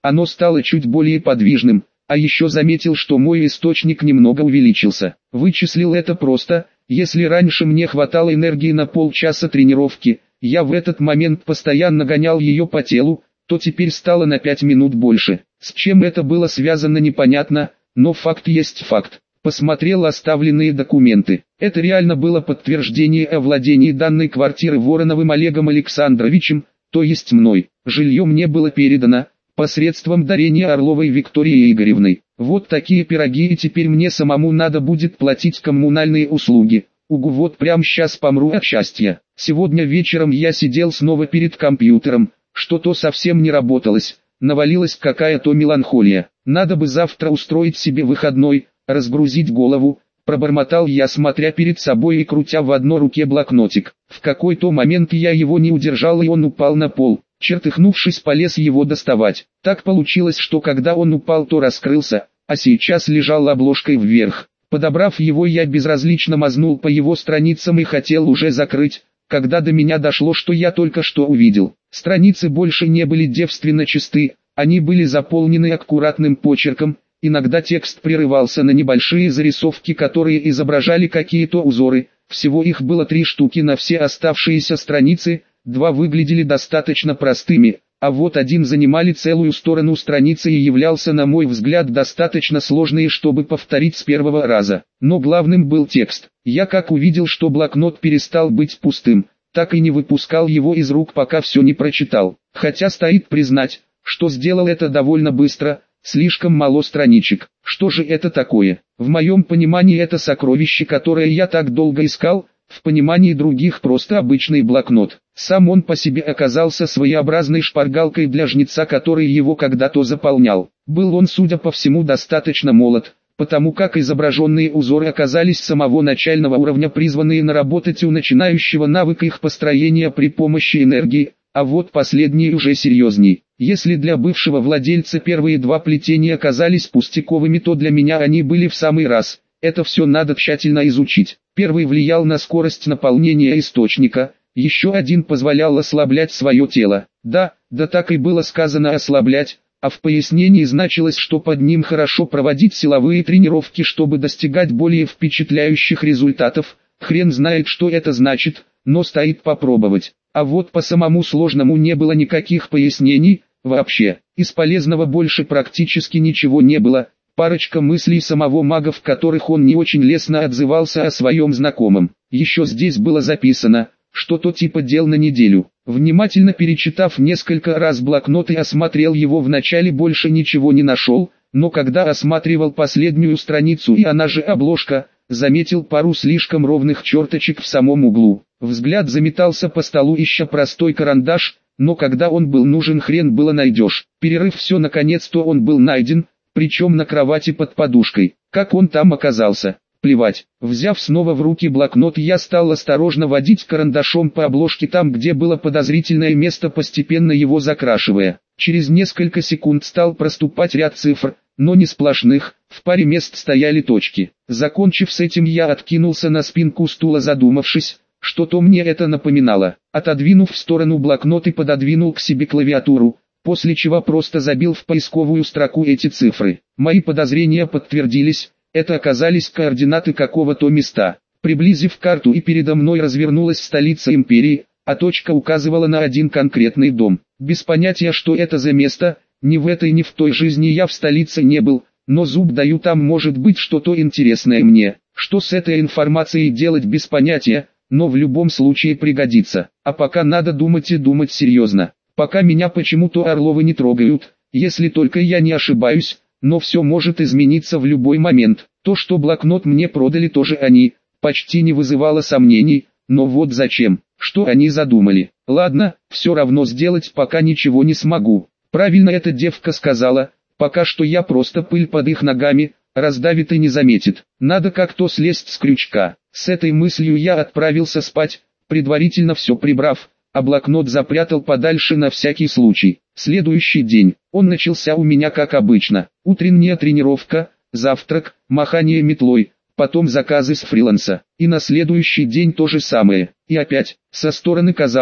A: оно стало чуть более подвижным, а еще заметил, что мой источник немного увеличился. Вычислил это просто: если раньше мне хватало энергии на полчаса тренировки, я в этот момент постоянно гонял ее по телу, то теперь стало на пять минут больше. С чем это было связано, непонятно, но факт есть факт. Посмотрел оставленные документы. Это реально было подтверждение о владении данной квартиры Вороновым Олегом Александровичем, то есть мной. Жилье мне было передано посредством дарения Орловой Виктории Игоревной. Вот такие пироги, и теперь мне самому надо будет платить коммунальные услуги. Угу, вот прям сейчас помру от счастья. Сегодня вечером я сидел снова перед компьютером, что-то совсем не работалось, навалилась какая-то меланхолия. Надо бы завтра устроить себе выходной, разгрузить голову, пробормотал я, смотря перед собой и крутя в одной руке блокнотик. В какой-то момент я его не удержал, и он упал на пол. Чертыхнувшись, полез его доставать. Так получилось, что когда он упал, то раскрылся, а сейчас лежал обложкой вверх. Подобрав его, я безразлично мазнул по его страницам и хотел уже закрыть, когда до меня дошло, что я только что увидел. Страницы больше не были девственно чисты, они были заполнены аккуратным почерком. Иногда текст прерывался на небольшие зарисовки, которые изображали какие-то узоры. Всего их было три штуки на все оставшиеся страницы, два выглядели достаточно простыми, а вот один занимали целую сторону страницы и являлся, на мой взгляд, достаточно сложный, чтобы повторить с первого раза. Но главным был текст. Я как увидел, что блокнот перестал быть пустым, так и не выпускал его из рук, пока все не прочитал. Хотя стоит признать, что сделал это довольно быстро. Слишком мало страничек. Что же это такое? В моем понимании это сокровище, которое я так долго искал, в понимании других просто обычный блокнот. Сам он по себе оказался своеобразной шпаргалкой для жнеца, который его когда-то заполнял. Был он, судя по всему, достаточно молод, потому как изображенные узоры оказались самого начального уровня, призванные наработать у начинающего навык их построения при помощи энергии, а вот последние уже серьезней. Если для бывшего владельца первые два плетения оказались пустяковыми, то для меня они были в самый раз. Это все надо тщательно изучить. Первый влиял на скорость наполнения источника, еще один позволял ослаблять свое тело. Да, да так и было сказано ослаблять, а в пояснении значилось, что под ним хорошо проводить силовые тренировки, чтобы достигать более впечатляющих результатов. Хрен знает, что это значит, но стоит попробовать. А вот по самому сложному не было никаких пояснений, вообще. Из полезного больше практически ничего не было, парочка мыслей самого мага, в которых он не очень лестно отзывался о своем знакомом. Еще здесь было записано, что-то типа дел на неделю. Внимательно перечитав несколько раз блокнот и осмотрел его, вначале больше ничего не нашел, но когда осматривал последнюю страницу, и она же обложка, заметил пару слишком ровных черточек в самом углу. Взгляд заметался по столу, ища простой карандаш, но когда он был нужен, хрен было найдешь. Перерыв все, наконец-то он был найден, причем на кровати под подушкой. Как он там оказался? Плевать. Взяв снова в руки блокнот, я стал осторожно водить карандашом по обложке там, где было подозрительное место, постепенно его закрашивая. Через несколько секунд стал проступать ряд цифр, но не сплошных, в паре мест стояли точки. Закончив с этим, я откинулся на спинку стула, задумавшись, что-то мне это напоминало. Отодвинув в сторону блокнот и пододвинул к себе клавиатуру, после чего просто забил в поисковую строку эти цифры. Мои подозрения подтвердились, это оказались координаты какого-то места. Приблизив карту, и передо мной развернулась столица империи, а точка указывала на один конкретный дом. Без понятия, что это за место, ни в этой, ни в той жизни я в столице не был, но зуб даю, там может быть что-то интересное мне. Что с этой информацией делать, без понятия, но в любом случае пригодится. А пока надо думать и думать серьезно. Пока меня почему-то Орловы не трогают, если только я не ошибаюсь, но все может измениться в любой момент. То, что блокнот мне продали, тоже они, почти не вызывало сомнений, но вот зачем, что они задумали. Ладно, все равно сделать пока ничего не смогу. Правильно эта девка сказала, пока что я просто пыль под их ногами, раздавит и не заметит. Надо как-то слезть с крючка. С этой мыслью я отправился спать, предварительно все прибрав, а блокнот запрятал подальше на всякий случай. Следующий день, он начался у меня как обычно. Утренняя тренировка, завтрак, махание метлой, потом заказы с фриланса. И на следующий день то же самое. И опять, со стороны казалось,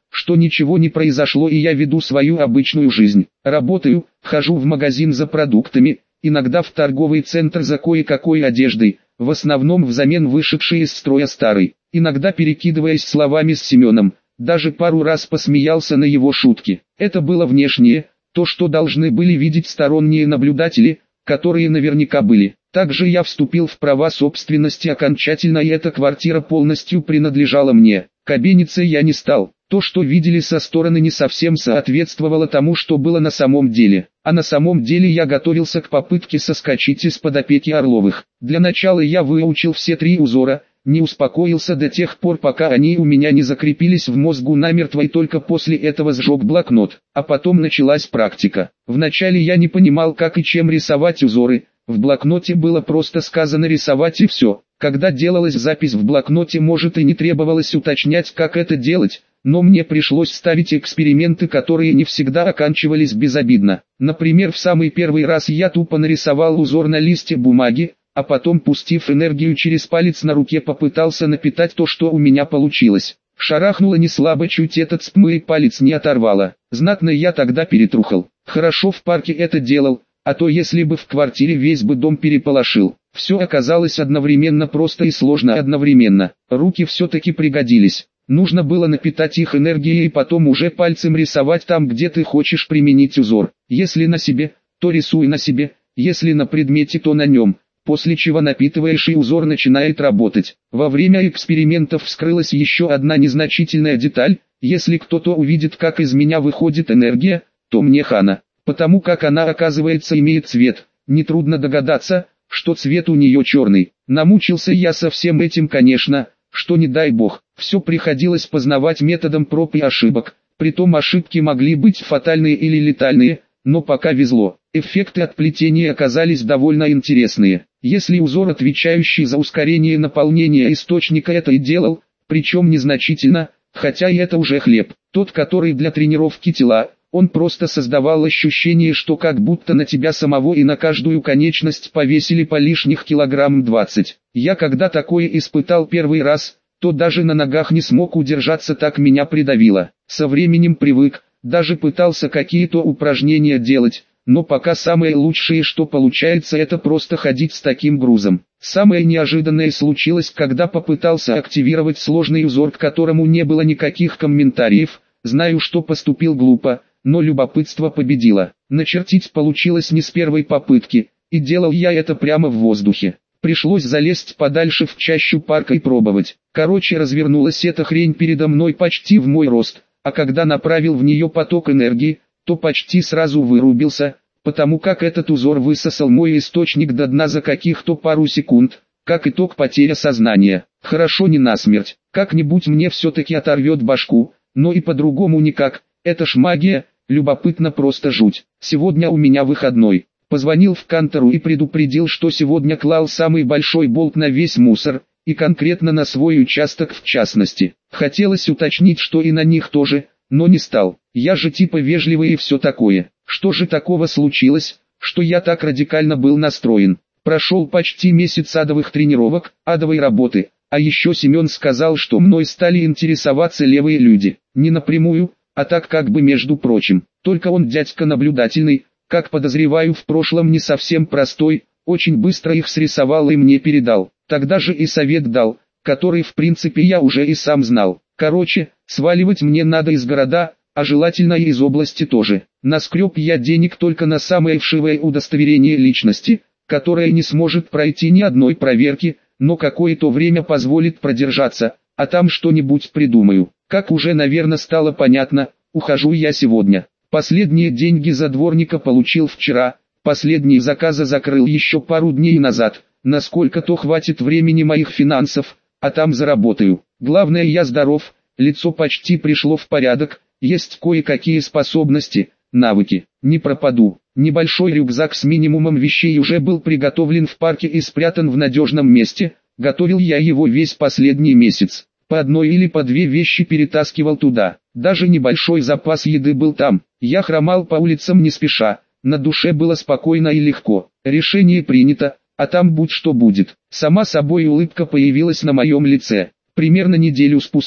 A: что ничего не произошло и я веду свою обычную жизнь. Работаю, хожу в магазин за продуктами, иногда в торговый центр за кое-какой одеждой, в основном взамен вышедшей из строя старой. Иногда перекидываясь словами с Семеном, даже пару раз посмеялся на его шутки. Это было внешнее, то, что должны были видеть сторонние наблюдатели, которые наверняка были. Также я вступил в права собственности окончательно, и эта квартира полностью принадлежала мне. Кабениться я не стал. То, что видели со стороны, не совсем соответствовало тому, что было на самом деле. А на самом деле я готовился к попытке соскочить из-под опеки Орловых. Для начала я выучил все три узора, не успокоился до тех пор, пока они у меня не закрепились в мозгу намертво, и только после этого сжег блокнот. А потом началась практика. Вначале я не понимал, как и чем рисовать узоры. В блокноте было просто сказано рисовать и все. Когда делалась запись в блокноте, может, и не требовалось уточнять, как это делать, но мне пришлось ставить эксперименты, которые не всегда оканчивались безобидно. Например, в самый первый раз я тупо нарисовал узор на листе бумаги, а потом, пустив энергию через палец на руке, попытался напитать то, что у меня получилось. Шарахнуло не слабо, чуть этот спмый палец не оторвало. Знатно я тогда перетрухал. Хорошо в парке это делал, а то если бы в квартире, весь бы дом переполошил. Все оказалось одновременно просто и сложно одновременно. Руки все-таки пригодились. Нужно было напитать их энергией и потом уже пальцем рисовать там, где ты хочешь применить узор. Если на себе, то рисуй на себе, если на предмете, то на нем. После чего напитываешь, и узор начинает работать. Во время экспериментов вскрылась еще одна незначительная деталь: если кто-то увидит, как из меня выходит энергия, то мне хана. Потому как она, оказывается, имеет цвет. Нетрудно догадаться, что цвет у нее черный. Намучился я со всем этим, конечно, что не дай бог. Все приходилось познавать методом проб и ошибок. Притом ошибки могли быть фатальные или летальные, но пока везло. Эффекты от плетения оказались довольно интересные. Если узор, отвечающий за ускорение наполнения источника, это и делал, причем незначительно, хотя и это уже хлеб. Тот, который для тренировки тела, он просто создавал ощущение, что как будто на тебя самого и на каждую конечность повесили по лишних килограмм двадцать. Я когда такое испытал первый раз, то даже на ногах не смог удержаться, так меня придавило. Со временем привык, даже пытался какие-то упражнения делать, но пока самое лучшее, что получается, это просто ходить с таким грузом. Самое неожиданное случилось, когда попытался активировать сложный узор, к которому не было никаких комментариев. Знаю, что поступил глупо, но любопытство победило. Начертить получилось не с первой попытки, и делал я это прямо в воздухе. Пришлось залезть подальше в чащу парка и пробовать. Короче, развернулась эта хрень передо мной почти в мой рост, а когда направил в нее поток энергии, то почти сразу вырубился, потому как этот узор высосал мой источник до дна за каких-то пару секунд. Как итог, потеря сознания. Хорошо не насмерть, как-нибудь мне все-таки оторвет башку, но и по-другому никак. Это ж магия, любопытно, просто жуть. Сегодня у меня выходной. Позвонил в контору и предупредил, что сегодня клал самый большой болт на весь мусор, и конкретно на свой участок в частности. Хотелось уточнить, что и на них тоже, но не стал. Я же типа вежливый и все такое. Что же такого случилось, что я так радикально был настроен? Прошел почти месяц адовых тренировок, адовой работы, а еще Семен сказал, что мной стали интересоваться левые люди. Не напрямую, а так как бы между прочим. Только он дядька наблюдательный, как подозреваю, в прошлом не совсем простой, очень быстро их срисовал и мне передал. Тогда же и совет дал, который в принципе я уже и сам знал. Короче, сваливать мне надо из города, а желательно и из области тоже. Наскреб я денег только на самое вшивое удостоверение личности, которое не сможет пройти ни одной проверки, но какое-то время позволит продержаться, а там что-нибудь придумаю. Как уже, наверное, стало понятно, ухожу я сегодня. Последние деньги за дворника получил вчера, последние заказы закрыл еще пару дней назад. Насколько-то хватит времени моих финансов, а там заработаю. Главное, я здоров, лицо почти пришло в порядок, есть кое-какие способности, навыки. Не пропаду. Небольшой рюкзак с минимумом вещей уже был приготовлен в парке и спрятан в надежном месте. Готовил я его весь последний месяц. По одной или по две вещи перетаскивал туда. Даже небольшой запас еды был там. Я хромал по улицам не спеша. На душе было спокойно и легко. Решение принято, а там будь что будет. Сама собой улыбка появилась на моем лице. Примерно неделю спустя.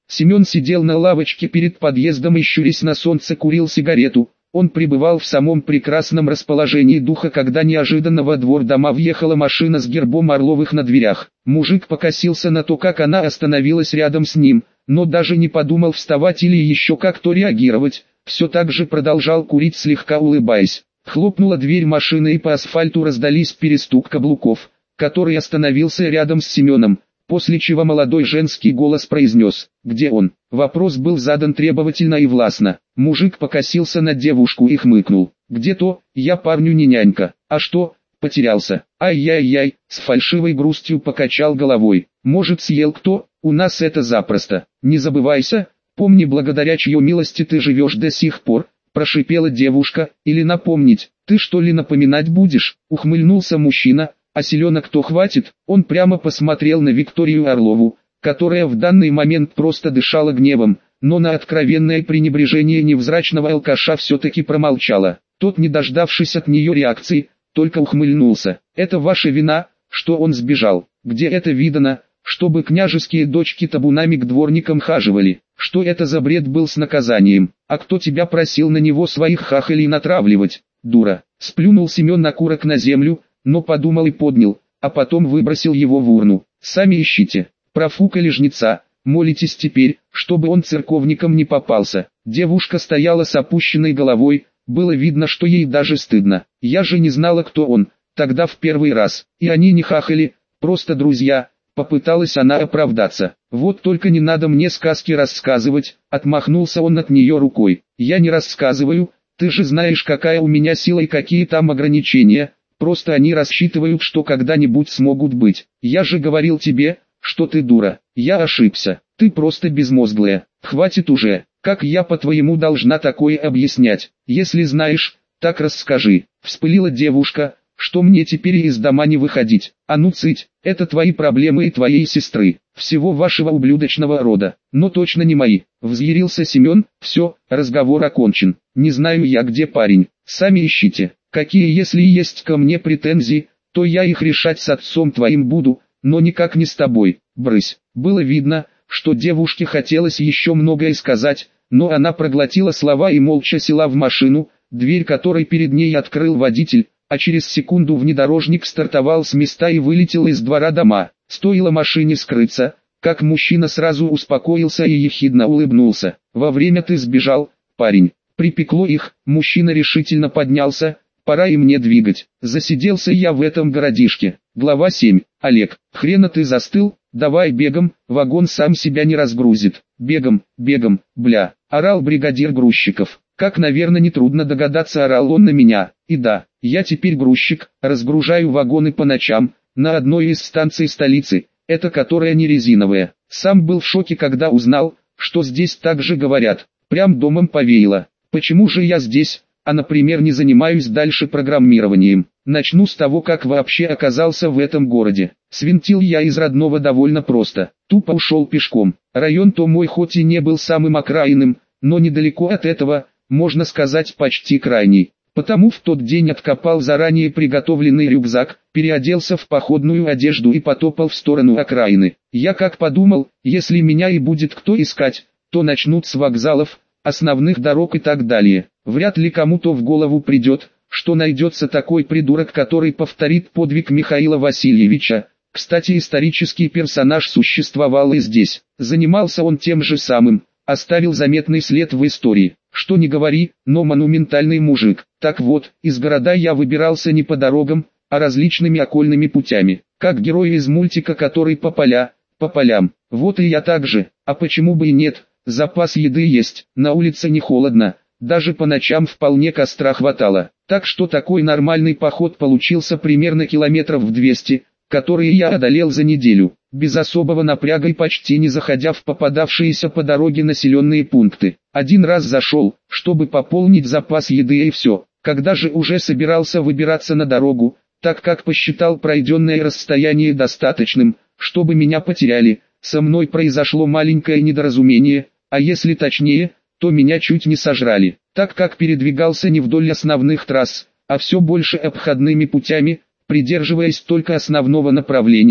A: Семен сидел на лавочке перед подъездом и, щурясь на солнце, курил сигарету. Он пребывал в самом прекрасном расположении духа, когда неожиданно во двор дома въехала машина с гербом Орловых на дверях. Мужик покосился на то, как она остановилась рядом с ним, но даже не подумал вставать или еще как-то реагировать, все так же продолжал курить, слегка улыбаясь. Хлопнула дверь машины, и по асфальту раздались перестук каблуков, который остановился рядом с Семеном, после чего молодой женский голос произнес: «Где он?». Вопрос был задан требовательно и властно. Мужик покосился на девушку и хмыкнул: «Где то? Я парню не нянька». «А что? Потерялся?» «Ай-яй-яй», с фальшивой грустью покачал головой. «Может, съел кто? У нас это запросто. Не забывайся, помни, благодаря чьей милости ты живешь до сих пор», прошипела девушка. «Или напомнить, ты что ли напоминать будешь?» Ухмыльнулся мужчина. «А селенок-то хватит». Он прямо посмотрел на Викторию Орлову, которая в данный момент просто дышала гневом, но на откровенное пренебрежение невзрачного алкаша все-таки промолчала. Тот, не дождавшись от нее реакции, только ухмыльнулся. «Это ваша вина, что он сбежал. Где это видано, чтобы княжеские дочки табунами к дворникам хаживали? Что это за бред был с наказанием? А кто тебя просил на него своих хахалей натравливать, дура?» Сплюнул Семен на курок на землю, но подумал и поднял, а потом выбросил его в урну. «Сами ищите. Профукали жнеца, молитесь теперь, чтобы он церковником не попался». Девушка стояла с опущенной головой, было видно, что ей даже стыдно. «Я же не знала, кто он, тогда в первый раз, и они не хахали, просто друзья», попыталась она оправдаться. «Вот только не надо мне сказки рассказывать», отмахнулся он от нее рукой. «Я не рассказываю, ты же знаешь, какая у меня сила и какие там ограничения. Просто они рассчитывают, что когда-нибудь смогут быть. Я же говорил тебе, что ты дура. Я ошибся. Ты просто безмозглая. Хватит уже. Как я, по-твоему, должна такое объяснять? Если знаешь, так расскажи». Вспылила девушка: «Что мне теперь из дома не выходить?» «А ну цыть, это твои проблемы и твоей сестры, всего вашего ублюдочного рода, но точно не мои». Взъярился Семен. «Все, разговор окончен. Не знаю я, где парень. Сами ищите. Какие, если есть ко мне претензии, то я их решать с отцом твоим буду, но никак не с тобой, брысь». Было видно, что девушке хотелось еще многое сказать, но она проглотила слова и молча села в машину, дверь которой перед ней открыл водитель, а через секунду внедорожник стартовал с места и вылетел из двора дома. Стоило машине скрыться, как мужчина сразу успокоился и ехидно улыбнулся. «Во время ты сбежал, парень». Припекло их, мужчина решительно поднялся. «Пора и мне двигать. Засиделся я в этом городишке». Глава семь. «Олег, хрена ты застыл? Давай бегом, вагон сам себя не разгрузит». «Бегом, бегом, бля», орал бригадир грузчиков. Как, наверное, нетрудно догадаться, орал он на меня. И да, я теперь грузчик, разгружаю вагоны по ночам, на одной из станций столицы, это которая не резиновая. Сам был в шоке, когда узнал, что здесь так же говорят. Прям домом повеяло. Почему же я здесь, а, например, не занимаюсь дальше программированием? Начну с того, как вообще оказался в этом городе. Свинтил я из родного довольно просто. Тупо ушел пешком. Район-то мой хоть и не был самым окраинным, но недалеко от этого, можно сказать, почти крайний. Потому в тот день откопал заранее приготовленный рюкзак, переоделся в походную одежду и потопал в сторону окраины. Я как подумал, если меня и будет кто искать, то начнут с вокзалов, основных дорог и так далее. Вряд ли кому-то в голову придет, что найдется такой придурок, который повторит подвиг Михаила Васильевича. Кстати, исторический персонаж существовал и здесь. Занимался он тем же самым, оставил заметный след в истории. Что ни говори, но монументальный мужик. Так вот, из города я выбирался не по дорогам, а различными окольными путями, как герой из мультика, который по поля, по полям. Вот и я так же. А почему бы и нет? Запас еды есть, на улице не холодно, даже по ночам вполне костра хватало. Так что такой нормальный поход получился примерно километров в двести, которые я одолел за неделю, без особого напряга и почти не заходя в попадавшиеся по дороге населенные пункты. Один раз зашел, чтобы пополнить запас еды, и все. Когда же уже собирался выбираться на дорогу, так как посчитал пройденное расстояние достаточным, чтобы меня потеряли, со мной произошло маленькое недоразумение, а если точнее, то меня чуть не сожрали, так как передвигался не вдоль основных трасс, а все больше обходными путями, придерживаясь только основного направления,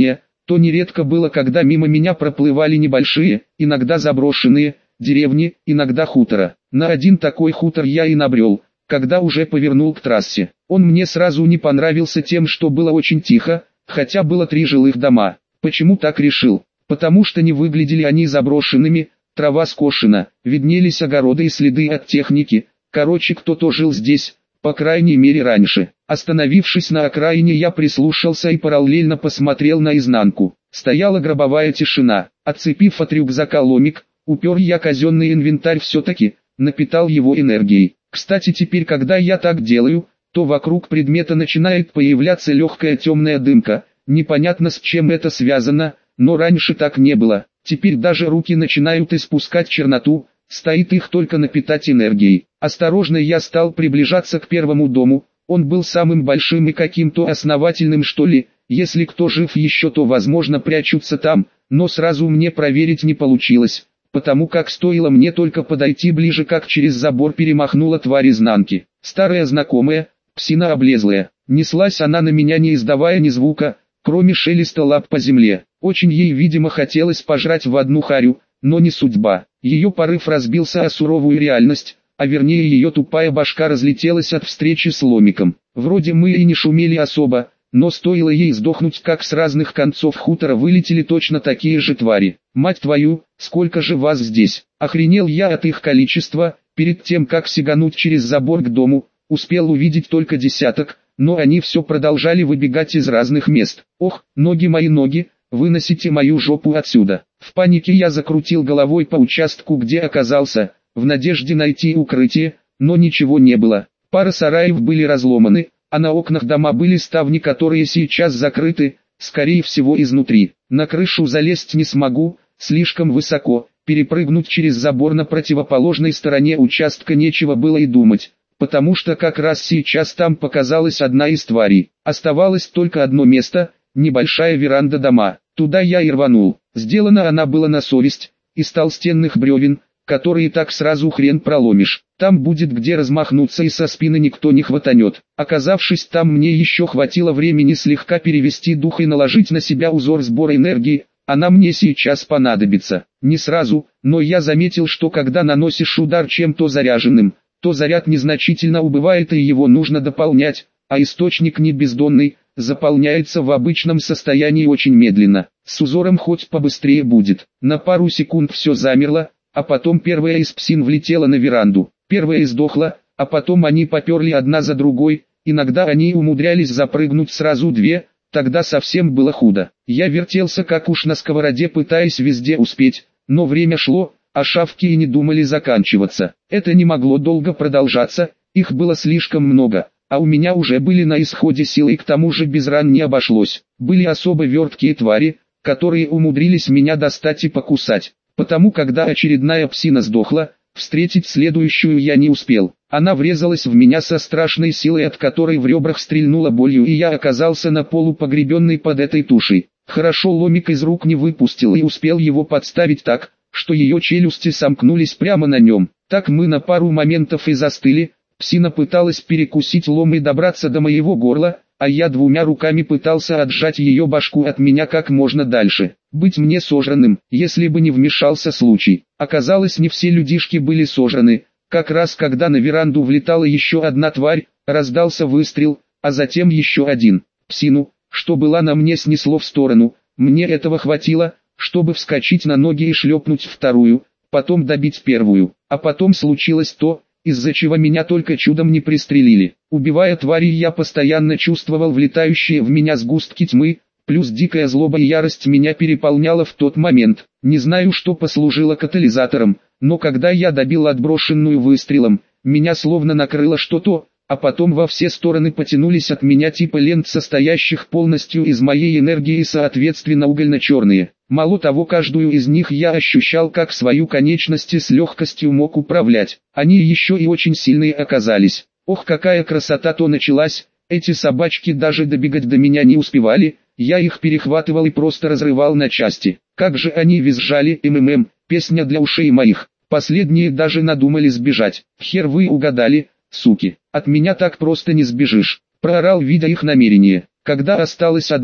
A: то нередко было, когда мимо меня проплывали небольшие, иногда заброшенные, деревни, иногда хутора. На один такой хутор я и набрел, когда уже повернул к трассе. Он мне сразу не понравился тем, что было очень тихо, хотя было три жилых дома. Почему так решил? Потому что не выглядели они заброшенными, трава скошена, виднелись огороды и следы от техники. Короче, кто-то жил здесь, по крайней мере раньше. Остановившись на окраине, я прислушался и параллельно посмотрел наизнанку. Стояла гробовая тишина. Отцепив от рюкзака ломик, упер я казенный инвентарь все-таки, напитал его энергией. Кстати, теперь когда я так делаю, то вокруг предмета начинает появляться легкая темная дымка. Непонятно, с чем это связано, но раньше так не было. Теперь даже руки начинают испускать черноту, стоит их только напитать энергией. Осторожно я стал приближаться к первому дому. Он был самым большим и каким-то основательным, что ли. Если кто жив еще, то возможно прячутся там, но сразу мне проверить не получилось, потому как стоило мне только подойти ближе, как через забор перемахнула тварь изнанки. Старая знакомая, псина облезлая. Неслась она на меня, не издавая ни звука, кроме шелеста лап по земле. Очень ей, видимо, хотелось пожрать в одну харю, но не судьба. Ее порыв разбился о суровую реальность, а вернее ее тупая башка разлетелась от встречи с ломиком. Вроде мы и не шумели особо, но стоило ей сдохнуть, как с разных концов хутора вылетели точно такие же твари. Мать твою, сколько же вас здесь? Охренел я от их количества. Перед тем как сигануть через забор к дому, успел увидеть только десяток, но они все продолжали выбегать из разных мест. Ох, ноги мои ноги, выносите мою жопу отсюда. В панике я закрутил головой по участку, где оказался, в надежде найти укрытие, но ничего не было. Пара сараев были разломаны, а на окнах дома были ставни, которые сейчас закрыты, скорее всего изнутри. На крышу залезть не смогу, слишком высоко, перепрыгнуть через забор на противоположной стороне участка нечего было и думать, потому что как раз сейчас там показалась одна из тварей. Оставалось только одно место, небольшая веранда дома. Туда я и рванул. Сделана она была на совесть, из толстенных бревен, которые так сразу хрен проломишь. Там будет где размахнуться и со спины никто не хватанет. Оказавшись там, мне еще хватило времени слегка перевести дух и наложить на себя узор сбора энергии. Она мне сейчас понадобится. Не сразу, но я заметил, что когда наносишь удар чем-то заряженным, то заряд незначительно убывает и его нужно дополнять, а источник не бездонный, заполняется в обычном состоянии очень медленно. С узором хоть побыстрее будет. На пару секунд все замерло, а потом первая из псин влетела на веранду. Первая издохла, а потом они поперли одна за другой, иногда они умудрялись запрыгнуть сразу две, тогда совсем было худо. Я вертелся как уж на сковороде, пытаясь везде успеть, но время шло, а шавки и не думали заканчиваться. Это не могло долго продолжаться, их было слишком много, а у меня уже были на исходе силы, и к тому же без ран не обошлось. Были особо верткие твари, которые умудрились меня достать и покусать. Потому когда очередная псина сдохла, встретить следующую я не успел. Она врезалась в меня со страшной силой, от которой в ребрах стрельнула болью, и я оказался на полу, погребенный под этой тушей. Хорошо ломик из рук не выпустил и успел его подставить так, что ее челюсти сомкнулись прямо на нем. Так мы на пару моментов и застыли. Псина пыталась перекусить лом и добраться до моего горла, а я двумя руками пытался отжать ее башку от меня как можно дальше. Быть мне сожранным, если бы не вмешался случай. Оказалось, не все людишки были сожраны. Как раз когда на веранду влетала еще одна тварь, раздался выстрел, а затем еще один. Псину, что была на мне, снесло в сторону. Мне этого хватило, чтобы вскочить на ноги и шлепнуть вторую, потом добить первую. А потом случилось то, из-за чего меня только чудом не пристрелили. Убивая тварей, я постоянно чувствовал влетающие в меня сгустки тьмы, плюс дикая злоба и ярость меня переполняла в тот момент. Не знаю, что послужило катализатором, но когда я добил отброшенную выстрелом, меня словно накрыло что-то, а потом во все стороны потянулись от меня типа лент, состоящих полностью из моей энергии и соответственно угольно-черные. Мало того, каждую из них я ощущал как свою конечность и с легкостью мог управлять. Они еще и очень сильные оказались. Ох, какая красота-то началась, эти собачки даже добегать до меня не успевали, я их перехватывал и просто разрывал на части. Как же они визжали, МММ, песня для ушей моих. Последние даже надумали сбежать. Хер вы угадали, суки, от меня так просто не сбежишь. Проорал, видя их намерение. Когда осталась одна,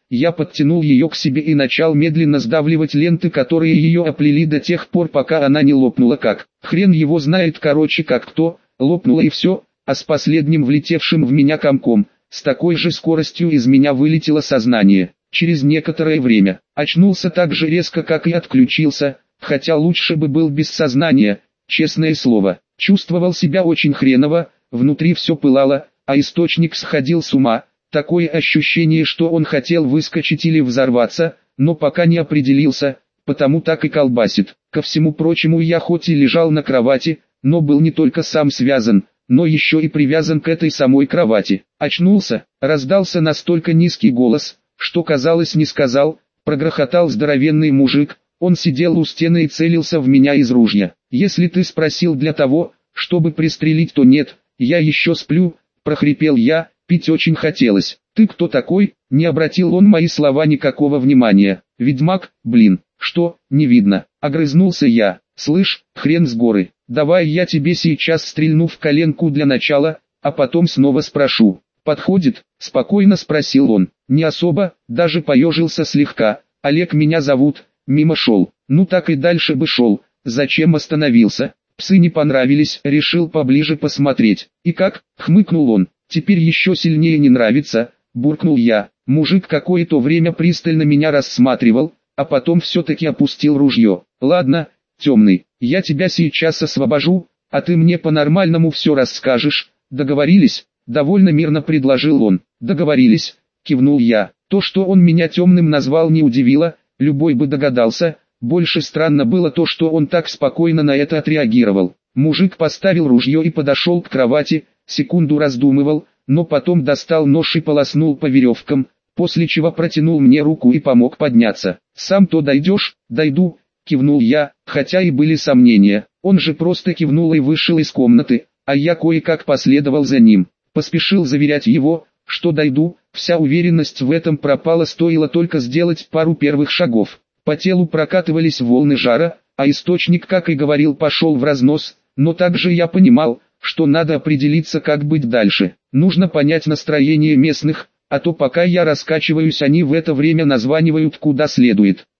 A: Я подтянул ее к себе и начал медленно сдавливать ленты, которые ее оплели до тех пор, пока она не лопнула как. Хрен его знает, короче как кто, лопнула и все, а с последним влетевшим в меня комком, с такой же скоростью из меня вылетело сознание. Через некоторое время, очнулся так же резко, как и отключился, хотя лучше бы был без сознания, честное слово. Чувствовал себя очень хреново, внутри все пылало, а источник сходил с ума. Такое ощущение, что он хотел выскочить или взорваться, но пока не определился, потому так и колбасит. Ко всему прочему, я хоть и лежал на кровати, но был не только сам связан, но еще и привязан к этой самой кровати. Очнулся, раздался настолько низкий голос, что казалось не сказал, прогрохотал здоровенный мужик. Он сидел у стены и целился в меня из ружья. «Если ты спросил для того, чтобы пристрелить, то нет, я еще сплю», — прохрипел я. Пить очень хотелось. «Ты кто такой?» — не обратил он мои слова никакого внимания. «Ведьмак, блин, что, не видно?» — огрызнулся я. «Слышь, хрен с горы, давай я тебе сейчас стрельну в коленку для начала, а потом снова спрошу. Подходит?» — спокойно спросил он. «Не особо», даже поежился слегка. «Олег меня зовут». Мимо шел. Ну так и дальше бы шел. Зачем остановился? Псы не понравились, решил поближе посмотреть. «И как?» — хмыкнул он. «Теперь еще сильнее не нравится», — буркнул я. Мужик какое-то время пристально меня рассматривал, а потом все-таки опустил ружье. «Ладно, темный, я тебя сейчас освобожу, а ты мне по-нормальному все расскажешь. Договорились?» — довольно мирно предложил он. «Договорились», — кивнул я. То, что он меня темным назвал, не удивило, любой бы догадался. Больше странно было то, что он так спокойно на это отреагировал. Мужик поставил ружье и подошел к кровати, секунду раздумывал, но потом достал нож и полоснул по веревкам, после чего протянул мне руку и помог подняться. «Сам-то дойдешь?» «Дойду», — кивнул я, хотя и были сомнения. Он же просто кивнул и вышел из комнаты, а я кое-как последовал за ним. Поспешил заверять его, что дойду, вся уверенность в этом пропала, стоило только сделать пару первых шагов. По телу прокатывались волны жара, а источник, как и говорил, пошел в разнос, но также я понимал, что надо определиться, как быть дальше. Нужно понять настроение местных, а то пока я раскачиваюсь, они в это время названивают куда следует.